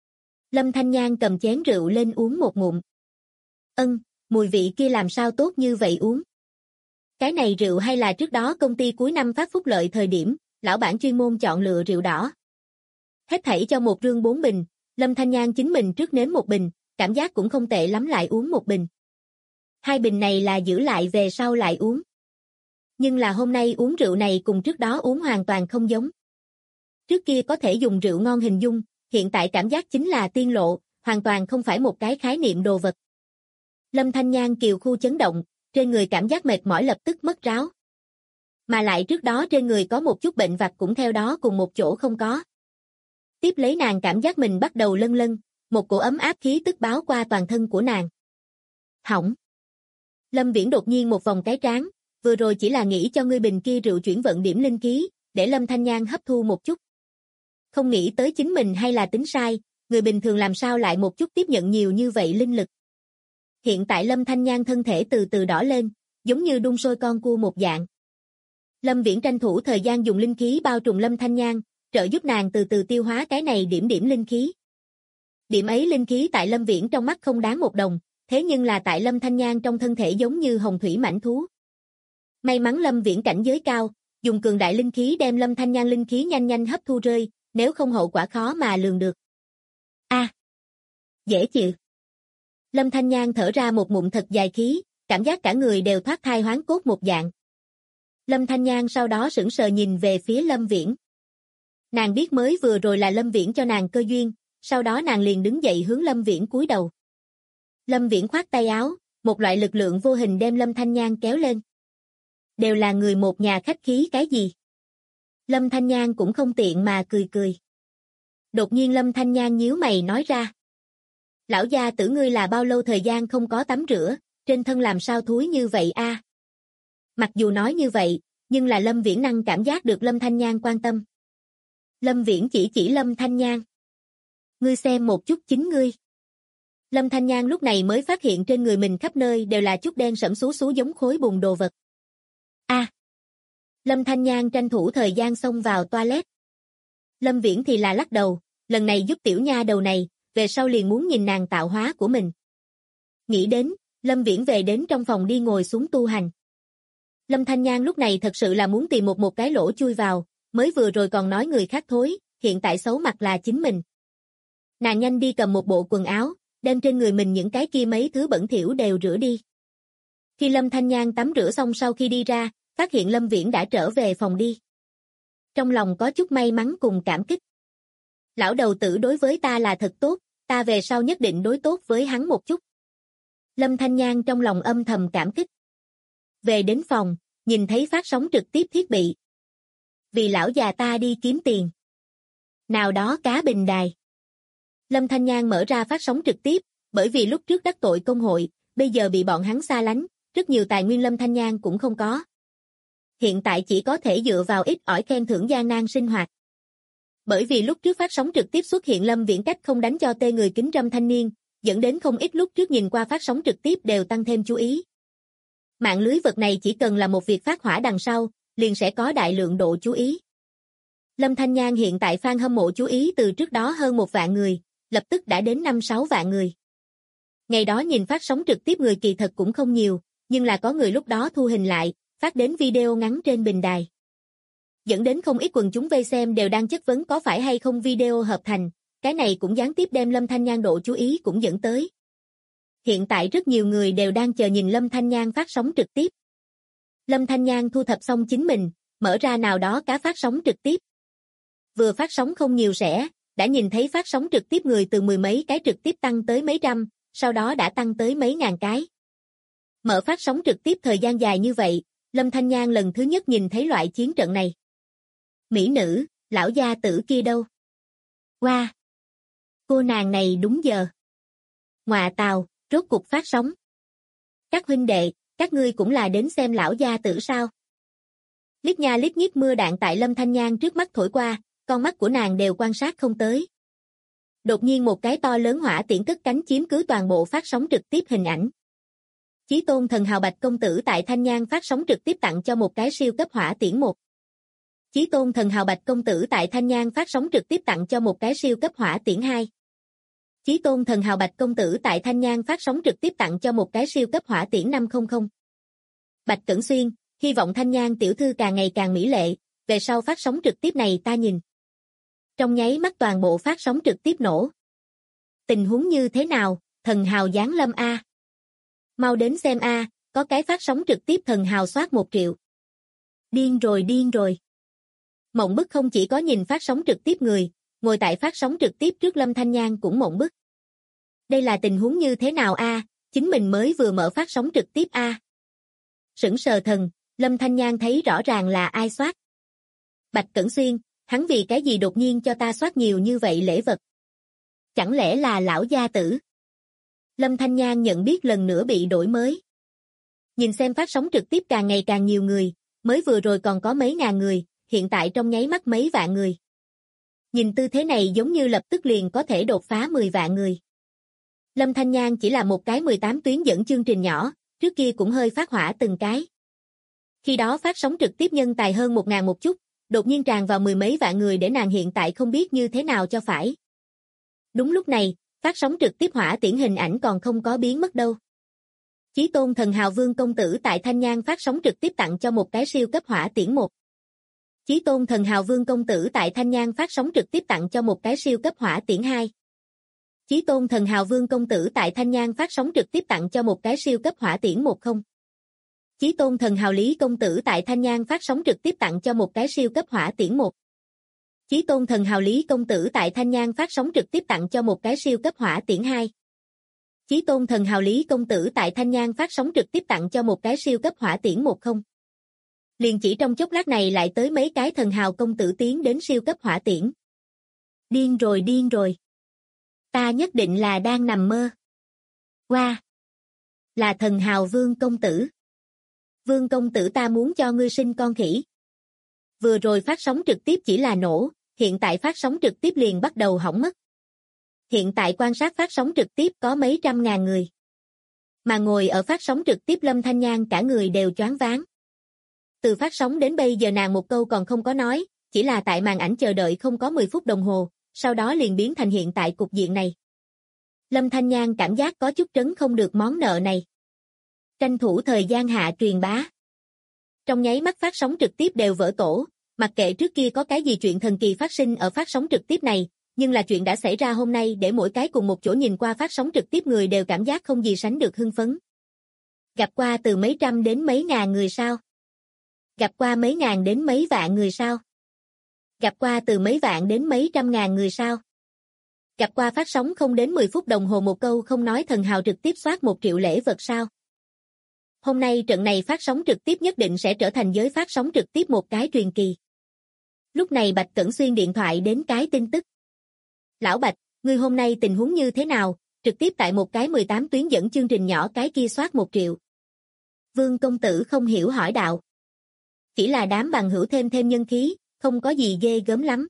Lâm Thanh Nhan cầm chén rượu lên uống một ngụm. Mùi vị kia làm sao tốt như vậy uống. Cái này rượu hay là trước đó công ty cuối năm phát phúc lợi thời điểm, lão bản chuyên môn chọn lựa rượu đỏ. Hết thảy cho một rương 4 bình, Lâm Thanh Nhan chính mình trước nếm một bình, cảm giác cũng không tệ lắm lại uống một bình. 2 bình này là giữ lại về sau lại uống. Nhưng là hôm nay uống rượu này cùng trước đó uống hoàn toàn không giống. Trước kia có thể dùng rượu ngon hình dung, hiện tại cảm giác chính là tiên lộ, hoàn toàn không phải một cái khái niệm đồ vật. Lâm Thanh Nhan kiều khu chấn động, trên người cảm giác mệt mỏi lập tức mất ráo. Mà lại trước đó trên người có một chút bệnh vặt cũng theo đó cùng một chỗ không có. Tiếp lấy nàng cảm giác mình bắt đầu lân lân, một cổ ấm áp khí tức báo qua toàn thân của nàng. Hỏng. Lâm Viễn đột nhiên một vòng cái trán, vừa rồi chỉ là nghĩ cho ngươi bình kia rượu chuyển vận điểm linh khí, để Lâm Thanh Nhan hấp thu một chút. Không nghĩ tới chính mình hay là tính sai, người bình thường làm sao lại một chút tiếp nhận nhiều như vậy linh lực. Hiện tại Lâm Thanh Nhan thân thể từ từ đỏ lên, giống như đun sôi con cua một dạng. Lâm Viễn tranh thủ thời gian dùng linh khí bao trùm Lâm Thanh Nhan, trợ giúp nàng từ từ tiêu hóa cái này điểm linh khí. Điểm ấy linh khí tại Lâm Viễn trong mắt không đáng một đồng, thế nhưng là tại Lâm Thanh Nhan trong thân thể giống như hồng thủy mãnh thú. May mắn Lâm Viễn cảnh giới cao, dùng cường đại linh khí đem Lâm Thanh Nhan linh khí nhanh nhanh hấp thu rơi, nếu không hậu quả khó mà lường được. Dễ chịu. Lâm Thanh Nhan thở ra một ngụm thật dài khí, cảm giác cả người đều thoát thai hoán cốt một dạng. Lâm Thanh Nhan sau đó sững sờ nhìn về phía Lâm Viễn. Nàng biết mới vừa rồi là Lâm Viễn cho nàng cơ duyên, sau đó nàng liền đứng dậy hướng Lâm Viễn cúi đầu. Lâm Viễn khoát tay áo, một loại lực lượng vô hình đem Lâm Thanh Nhan kéo lên. Đều là người một nhà khách khí cái gì? Lâm Thanh Nhan cũng không tiện mà cười cười. Đột nhiên Lâm Thanh Nhan nhíu mày nói ra. Lão gia tử ngươi là bao lâu thời gian không có tắm rửa, trên thân làm sao thúi như vậy a? Mặc dù nói như vậy, nhưng là Lâm Viễn năng cảm giác được Lâm Thanh Nhan quan tâm. Lâm Viễn chỉ Lâm Thanh Nhan. Ngươi xem một chút chính ngươi. Lâm Thanh Nhan lúc này mới phát hiện trên người mình khắp nơi đều là chút đen sẫm xú xú giống khối bùn đồ vật. Lâm Thanh Nhan tranh thủ thời gian xông vào toilet. Lâm Viễn thì là lắc đầu, lần này giúp tiểu nha đầu này, về sau liền muốn nhìn nàng tạo hóa của mình. Nghĩ đến, Lâm Viễn về đến trong phòng đi ngồi xuống tu hành. Lâm Thanh Nhan lúc này thật sự là muốn tìm một cái lỗ chui vào, mới vừa rồi còn nói người khác thối, hiện tại xấu mặt là chính mình. Nàng nhanh đi cầm một bộ quần áo, đem trên người mình những cái kia mấy thứ bẩn thỉu đều rửa đi. Khi Lâm Thanh Nhan tắm rửa xong sau khi đi ra, phát hiện Lâm Viễn đã trở về phòng đi. Trong lòng có chút may mắn cùng cảm kích. Lão đầu tử đối với ta là thật tốt, ta về sau nhất định đối tốt với hắn một chút. Lâm Thanh Nhan trong lòng âm thầm cảm kích. Về đến phòng, nhìn thấy phát sóng trực tiếp thiết bị. Vì lão già ta đi kiếm tiền. Nào đó cá bình đài. Lâm Thanh Nhan mở ra phát sóng trực tiếp, bởi vì lúc trước đắc tội công hội, bây giờ bị bọn hắn xa lánh, rất nhiều tài nguyên Lâm Thanh Nhan cũng không có. Hiện tại chỉ có thể dựa vào ít ỏi khen thưởng gian nan sinh hoạt. Bởi vì lúc trước phát sóng trực tiếp xuất hiện Lâm Viễn cách không đánh cho tê người kính râm thanh niên, dẫn đến không ít lúc trước nhìn qua phát sóng trực tiếp đều tăng thêm chú ý. Mạng lưới vật này chỉ cần là một việc phát hỏa đằng sau, liền sẽ có đại lượng độ chú ý. Lâm Thanh Nhan hiện tại fan hâm mộ chú ý từ trước đó hơn 1 vạn người, lập tức đã đến 5-6 vạn người. Ngày đó nhìn phát sóng trực tiếp người kỳ thật cũng không nhiều, nhưng là có người lúc đó thu hình lại, phát đến video ngắn trên bình đài. Dẫn đến không ít quần chúng vây xem đều đang chất vấn có phải hay không video hợp thành, cái này cũng gián tiếp đem Lâm Thanh Nhan độ chú ý cũng dẫn tới. Hiện tại rất nhiều người đều đang chờ nhìn Lâm Thanh Nhan phát sóng trực tiếp. Lâm Thanh Nhan thu thập xong chính mình, mở ra nào đó cá phát sóng trực tiếp. Vừa phát sóng không nhiều sẽ, đã nhìn thấy phát sóng trực tiếp người từ 10 mấy cái trực tiếp tăng tới mấy trăm, sau đó đã tăng tới mấy ngàn cái. Mở phát sóng trực tiếp thời gian dài như vậy, Lâm Thanh Nhan lần thứ nhất nhìn thấy loại chiến trận này. Mỹ nữ, lão gia tử kia đâu? Wow! Cô nàng này đúng giờ. Ngoạ tào, rốt cục phát sóng. Các huynh đệ, các ngươi cũng là đến xem lão gia tử sao? Liếc nha liếc nhíp mưa đạn tại Lâm Thanh Nhan trước mắt thổi qua, con mắt của nàng đều quan sát không tới. Đột nhiên một cái to lớn hỏa tiễn cất cánh chiếm cứ toàn bộ phát sóng trực tiếp hình ảnh. Chí tôn thần hào Bạch công tử tại Thanh Nhan phát sóng trực tiếp tặng cho một cái siêu cấp hỏa tiễn 1. Chí tôn thần hào Bạch công tử tại Thanh Nhan phát sóng trực tiếp tặng cho một cái siêu cấp hỏa tiễn 2. Chí tôn thần hào Bạch công tử tại Thanh Nhan phát sóng trực tiếp tặng cho một cái siêu cấp hỏa tiễn 500. Bạch Cẩn Xuyên, hy vọng Thanh Nhan tiểu thư càng ngày càng mỹ lệ, về sau phát sóng trực tiếp này ta nhìn. Trong nháy mắt toàn bộ phát sóng trực tiếp nổ. Tình huống như thế nào, thần hào giáng lâm a. Mau đến xem a, có cái phát sóng trực tiếp thần hào soát 1 triệu. Điên rồi điên rồi. Mộng bức không chỉ có nhìn phát sóng trực tiếp người, ngồi tại phát sóng trực tiếp trước Lâm Thanh Nhan cũng mộng bức. Đây là tình huống như thế nào a, chính mình mới vừa mở phát sóng trực tiếp a. Sững sờ thần, Lâm Thanh Nhan thấy rõ ràng là ai soát. Bạch Cẩn Xuyên, hắn vì cái gì đột nhiên cho ta soát nhiều như vậy lễ vật? Chẳng lẽ là lão gia tử? Lâm Thanh Nhan nhận biết lần nữa bị đổi mới. Nhìn xem phát sóng trực tiếp càng ngày càng nhiều người, mới vừa rồi còn có mấy ngàn người, hiện tại trong nháy mắt mấy vạn người. Nhìn tư thế này giống như lập tức liền có thể đột phá 10 vạn người. Lâm Thanh Nhan chỉ là một cái 18 tuyến dẫn chương trình nhỏ, trước kia cũng hơi phát hỏa từng cái. Khi đó phát sóng trực tiếp nhân tài hơn 1.000 một chút, đột nhiên tràn vào 10 mấy vạn người để nàng hiện tại không biết như thế nào cho phải. Đúng lúc này, phát sóng trực tiếp hỏa tiễn hình ảnh còn không có biến mất đâu. Chí tôn thần hào Vương công tử tại Thanh Nhan phát sóng trực tiếp tặng cho một cái siêu cấp hỏa tiễn 1. Chí tôn thần hào Vương công tử tại Thanh Nhan phát sóng trực tiếp tặng cho một cái siêu cấp hỏa tiễn 2. Chí tôn thần hào Vương công tử tại Thanh Nhan phát sóng trực tiếp tặng cho một cái siêu cấp hỏa tiễn 10. Chí tôn thần hào Lý công tử tại Thanh Nhan phát sóng trực tiếp tặng cho một cái siêu cấp hỏa tiễn 1. Chí tôn thần hào Lý công tử tại Thanh Nhan phát sóng trực tiếp tặng cho một cái siêu cấp hỏa tiễn 2. Chí tôn thần hào Lý công tử tại Thanh Nhan phát sóng trực tiếp tặng cho một cái siêu cấp hỏa tiễn 10. Liền chỉ trong chốc lát này lại tới mấy cái thần hào công tử tiến đến siêu cấp hỏa tiễn. Điên rồi điên rồi. Ta nhất định là đang nằm mơ. Wow. Là thần hào Vương công tử. Vương công tử ta muốn cho ngươi sinh con khỉ. Vừa rồi phát sóng trực tiếp chỉ là nổ, hiện tại phát sóng trực tiếp liền bắt đầu hỏng mất. Hiện tại quan sát phát sóng trực tiếp có mấy trăm ngàn người. Mà ngồi ở phát sóng trực tiếp Lâm Thanh Nhan cả người đều choáng váng. Từ phát sóng đến bây giờ nàng một câu còn không có nói, chỉ là tại màn ảnh chờ đợi không có 10 phút đồng hồ, sau đó liền biến thành hiện tại cục diện này. Lâm Thanh Nhan cảm giác có chút trấn không được món nợ này. Tranh thủ thời gian hạ truyền bá. Trong nháy mắt phát sóng trực tiếp đều vỡ tổ, mặc kệ trước kia có cái gì chuyện thần kỳ phát sinh ở phát sóng trực tiếp này, nhưng là chuyện đã xảy ra hôm nay để mỗi cái cùng một chỗ nhìn qua phát sóng trực tiếp người đều cảm giác không gì sánh được hưng phấn. Gặp qua từ mấy trăm đến mấy ngàn người sao? Gặp qua mấy ngàn đến mấy vạn người sao? Gặp qua từ mấy vạn đến mấy trăm ngàn người sao? Gặp qua phát sóng không đến 10 phút đồng hồ một câu không nói thần hào trực tiếp soát 1 triệu lễ vật sao? Hôm nay trận này phát sóng trực tiếp nhất định sẽ trở thành giới phát sóng trực tiếp một cái truyền kỳ. Lúc này Bạch Cẩn Xuyên điện thoại đến cái tin tức. Lão Bạch, ngươi hôm nay tình huống như thế nào? Trực tiếp tại một cái 18 tuyến dẫn chương trình nhỏ cái kia soát 1 triệu. Vương công tử không hiểu hỏi đạo. Chỉ là đám bằng hữu thêm nhân khí, không có gì ghê gớm lắm.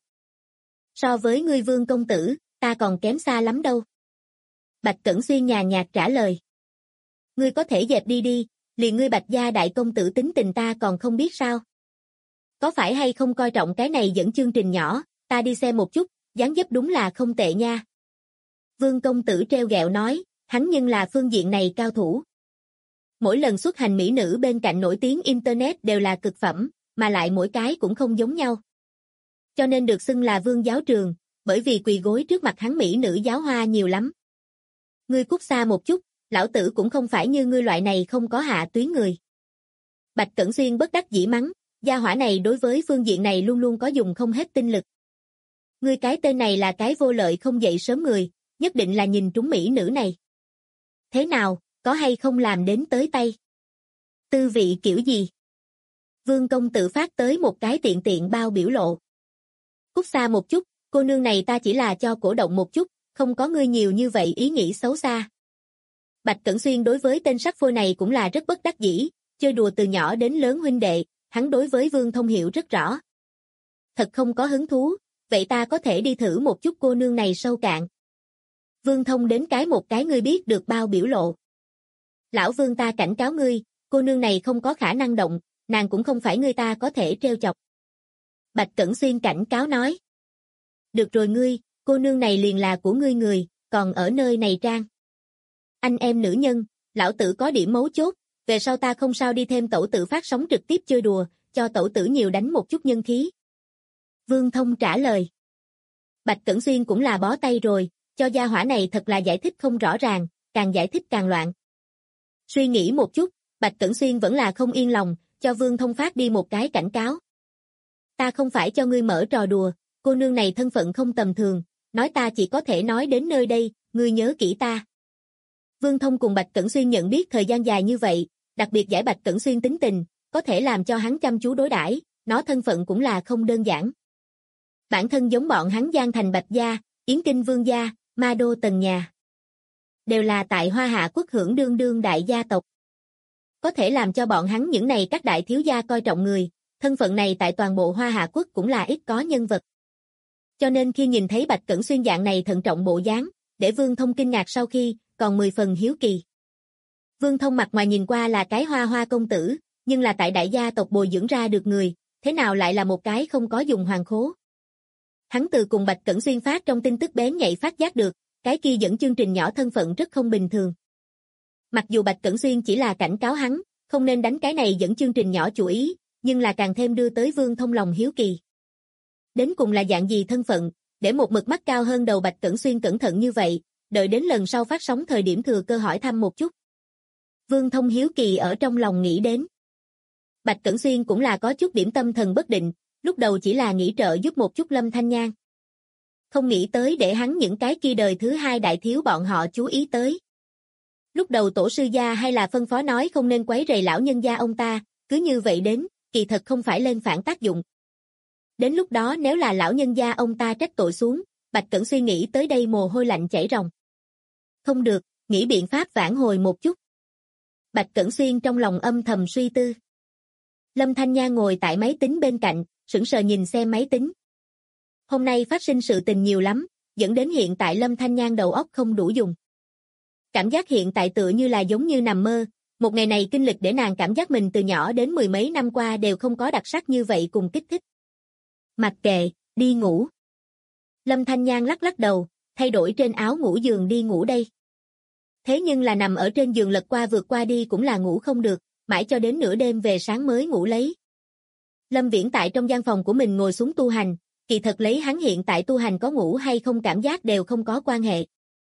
So với ngươi Vương công tử, ta còn kém xa lắm đâu. Bạch Cẩn Xuyên nhàn nhạt trả lời. Ngươi có thể dẹp đi đi, liền ngươi Bạch gia đại công tử tính tình ta còn không biết sao. Có phải hay không coi trọng cái này dẫn chương trình nhỏ, ta đi xem một chút, dáng dấp đúng là không tệ nha. Vương công tử treo gẹo nói, hắn nhưng là phương diện này cao thủ. Mỗi lần xuất hành mỹ nữ bên cạnh nổi tiếng Internet đều là cực phẩm, mà lại mỗi cái cũng không giống nhau. Cho nên được xưng là vương giáo trường, bởi vì quỳ gối trước mặt hắn mỹ nữ giáo hoa nhiều lắm. Ngươi cút xa một chút, lão tử cũng không phải như ngươi loại này không có hạ tuyến người. Bạch Cẩn Xuyên bất đắc dĩ mắng, gia hỏa này đối với phương diện này luôn luôn có dùng không hết tinh lực. Ngươi cái tên này là cái vô lợi không dậy sớm người, nhất định là nhìn trúng mỹ nữ này. Thế nào, có hay không làm đến tới tay? Tư vị kiểu gì? Vương công tử phát tới một cái tiện tiện bao biểu lộ. Cút xa một chút, cô nương này ta chỉ là cho cổ động một chút, không có ngươi nhiều như vậy ý nghĩ xấu xa. Bạch Cẩn Xuyên đối với tên sắc phôi này cũng là rất bất đắc dĩ, chơi đùa từ nhỏ đến lớn huynh đệ, hắn đối với Vương Thông hiểu rất rõ. Thật không có hứng thú, vậy ta có thể đi thử một chút cô nương này sâu cạn. Vương Thông đến cái một cái ngươi biết được bao biểu lộ. Lão Vương ta cảnh cáo ngươi, cô nương này không có khả năng động, nàng cũng không phải ngươi ta có thể trêu chọc. Bạch Cẩn Xuyên cảnh cáo nói. Được rồi ngươi, cô nương này liền là của ngươi người, còn ở nơi này trang. Anh em nữ nhân, lão tử có điểm mấu chốt, về sau ta không sao đi thêm tẩu tử phát sóng trực tiếp chơi đùa, cho tẩu tử nhiều đánh một chút nhân khí. Vương Thông trả lời. Bạch Cẩn Xuyên cũng là bó tay rồi, cho gia hỏa này thật là giải thích không rõ ràng, càng giải thích càng loạn. Suy nghĩ một chút, Bạch Cẩn Xuyên vẫn là không yên lòng, cho Vương Thông phát đi một cái cảnh cáo. Ta không phải cho ngươi mở trò đùa, cô nương này thân phận không tầm thường, nói ta chỉ có thể nói đến nơi đây, ngươi nhớ kỹ ta. Vương Thông cùng Bạch Cẩn Xuyên nhận biết thời gian dài như vậy, đặc biệt giải Bạch Cẩn Xuyên tính tình, có thể làm cho hắn chăm chú đối đãi, nó thân phận cũng là không đơn giản. Bản thân giống bọn hắn Giang Thành Bạch gia, Yến Kinh Vương gia, Ma Đô Tần nhà, đều là tại Hoa Hạ quốc hưởng đương đương đại gia tộc. Có thể làm cho bọn hắn những này các đại thiếu gia coi trọng người, thân phận này tại toàn bộ Hoa Hạ quốc cũng là ít có nhân vật. Cho nên khi nhìn thấy Bạch Cẩn Xuyên dạng này thận trọng bộ dáng, để Vương Thông kinh ngạc sau khi, còn 10 phần hiếu kỳ. Vương Thông mặt ngoài nhìn qua là cái hoa hoa công tử, nhưng là tại đại gia tộc bồi dưỡng ra được người, thế nào lại là một cái không có dùng hoàng khố. Hắn từ cùng Bạch Cẩn Xuyên phát trong tin tức bén nhạy phát giác được, cái kia dẫn chương trình nhỏ thân phận rất không bình thường. Mặc dù Bạch Cẩn Xuyên chỉ là cảnh cáo hắn, không nên đánh cái này dẫn chương trình nhỏ chủ ý, nhưng là càng thêm đưa tới Vương Thông lòng hiếu kỳ. Đến cùng là dạng gì thân phận, để một mực mắt cao hơn đầu Bạch Cẩn Xuyên cẩn thận như vậy, đợi đến lần sau phát sóng thời điểm thừa cơ hỏi thăm một chút. Vương Thông hiếu kỳ ở trong lòng nghĩ đến. Bạch Cẩn Xuyên cũng là có chút điểm tâm thần bất định, lúc đầu chỉ là nghĩ trợ giúp một chút Lâm Thanh Nhan. Không nghĩ tới để hắn những cái kia đời thứ hai đại thiếu bọn họ chú ý tới. Lúc đầu tổ sư gia hay là phân phó nói không nên quấy rầy lão nhân gia ông ta, cứ như vậy đến, kỳ thật không phải lên phản tác dụng. Đến lúc đó nếu là lão nhân gia ông ta trách tội xuống, Bạch Cẩn Xuyên nghĩ tới đây mồ hôi lạnh chảy ròng. Không được, nghĩ biện pháp vãn hồi một chút. Bạch Cẩn Xuyên trong lòng âm thầm suy tư. Lâm Thanh Nhan ngồi tại máy tính bên cạnh, sững sờ nhìn xem máy tính. Hôm nay phát sinh sự tình nhiều lắm, dẫn đến hiện tại Lâm Thanh Nhan đầu óc không đủ dùng. Cảm giác hiện tại tựa như là giống như nằm mơ, một ngày này kinh lịch để nàng cảm giác mình từ nhỏ đến 10 mấy năm qua đều không có đặc sắc như vậy cùng kích thích. Mặc kệ, đi ngủ. Lâm Thanh Nhan lắc lắc đầu, thay đổi trên áo ngủ giường đi ngủ đây. Thế nhưng là nằm ở trên giường lật qua vượt qua đi cũng là ngủ không được, mãi cho đến nửa đêm về sáng mới ngủ lấy. Lâm Viễn tại trong gian phòng của mình ngồi xuống tu hành, kỳ thật lấy hắn hiện tại tu hành có ngủ hay không cảm giác đều không có quan hệ.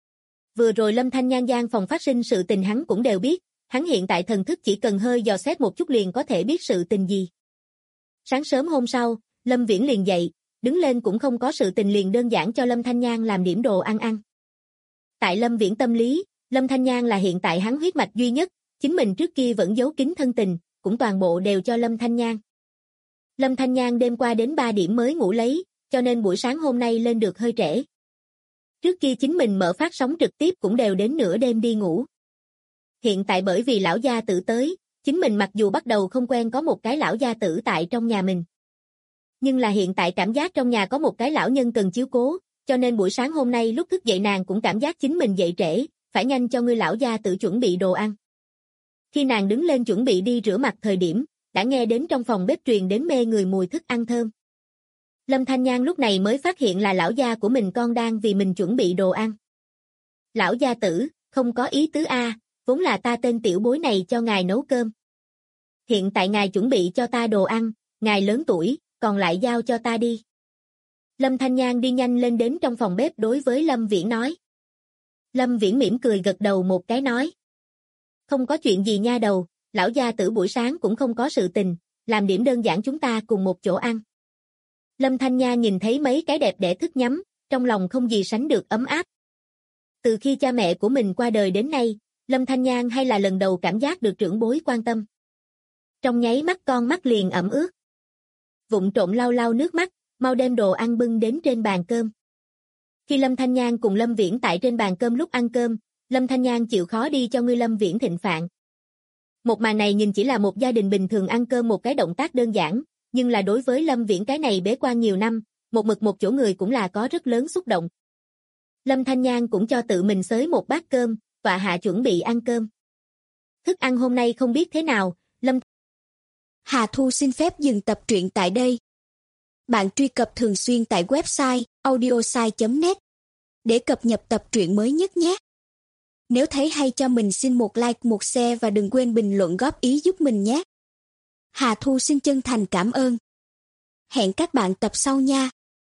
Vừa rồi Lâm Thanh Nhan gian phòng phát sinh sự tình hắn cũng đều biết, hắn hiện tại thần thức chỉ cần hơi dò xét một chút liền có thể biết sự tình gì. Sáng sớm hôm sau, Lâm Viễn liền dậy, đứng lên cũng không có sự tình liền đơn giản cho Lâm Thanh Nhan làm điểm đồ ăn ăn. Tại Lâm Viễn tâm lý, Lâm Thanh Nhan là hiện tại hắn huyết mạch duy nhất, chính mình trước kia vẫn giấu kín thân tình, cũng toàn bộ đều cho Lâm Thanh Nhan. Lâm Thanh Nhan đêm qua đến 3 điểm mới ngủ lấy, cho nên buổi sáng hôm nay lên được hơi trễ. Trước kia chính mình mở phát sóng trực tiếp cũng đều đến nửa đêm đi ngủ. Hiện tại bởi vì lão gia tử tới, chính mình mặc dù bắt đầu không quen có một cái lão gia tử tại trong nhà mình. Nhưng là hiện tại cảm giác trong nhà có một cái lão nhân cần chiếu cố, cho nên buổi sáng hôm nay lúc thức dậy nàng cũng cảm giác chính mình dậy trễ, phải nhanh cho ngươi lão gia tử chuẩn bị đồ ăn. Khi nàng đứng lên chuẩn bị đi rửa mặt thời điểm, đã nghe đến trong phòng bếp truyền đến mê người mùi thức ăn thơm. Lâm Thanh Nhan lúc này mới phát hiện là lão gia của mình con đang vì mình chuẩn bị đồ ăn. Lão gia tử, không có ý tứ a, vốn là ta tên tiểu bối này cho ngài nấu cơm. Hiện tại ngài chuẩn bị cho ta đồ ăn, ngài lớn tuổi, còn lại giao cho ta đi. Lâm Thanh Nhan đi nhanh lên đến trong phòng bếp đối với Lâm Viễn nói. Lâm Viễn mỉm cười gật đầu một cái nói. Không có chuyện gì nha đầu, lão gia tử buổi sáng cũng không có sự tình, làm điểm đơn giản chúng ta cùng một chỗ ăn. Lâm Thanh Nhan nhìn thấy mấy cái đẹp đẽ thức nhắm, trong lòng không gì sánh được ấm áp. Từ khi cha mẹ của mình qua đời đến nay, Lâm Thanh Nhan hay là lần đầu cảm giác được trưởng bối quan tâm. Trong nháy mắt con mắt liền ẩm ướt. Vụng trộm lau lau nước mắt, mau đem đồ ăn bưng đến trên bàn cơm. Khi Lâm Thanh Nhan cùng Lâm Viễn tại trên bàn cơm lúc ăn cơm, Lâm Thanh Nhan chịu khó đi cho ngươi Lâm Viễn thịnh phạn. Một màn này nhìn chỉ là một gia đình bình thường ăn cơm một cái động tác đơn giản, nhưng là đối với Lâm Viễn cái này bế quan nhiều năm, một mực một chỗ người cũng là có rất lớn xúc động. Lâm Thanh Nhan cũng cho tự mình xới một bát cơm, tọa hạ chuẩn bị ăn cơm. Thức ăn hôm nay không biết thế nào, Hà Thu xin phép dừng tập truyện tại đây. Bạn truy cập thường xuyên tại website audiosai.net để cập nhật tập truyện mới nhất nhé. Nếu thấy hay cho mình xin một like, một share và đừng quên bình luận góp ý giúp mình nhé. Hà Thu xin chân thành cảm ơn. Hẹn các bạn tập sau nha.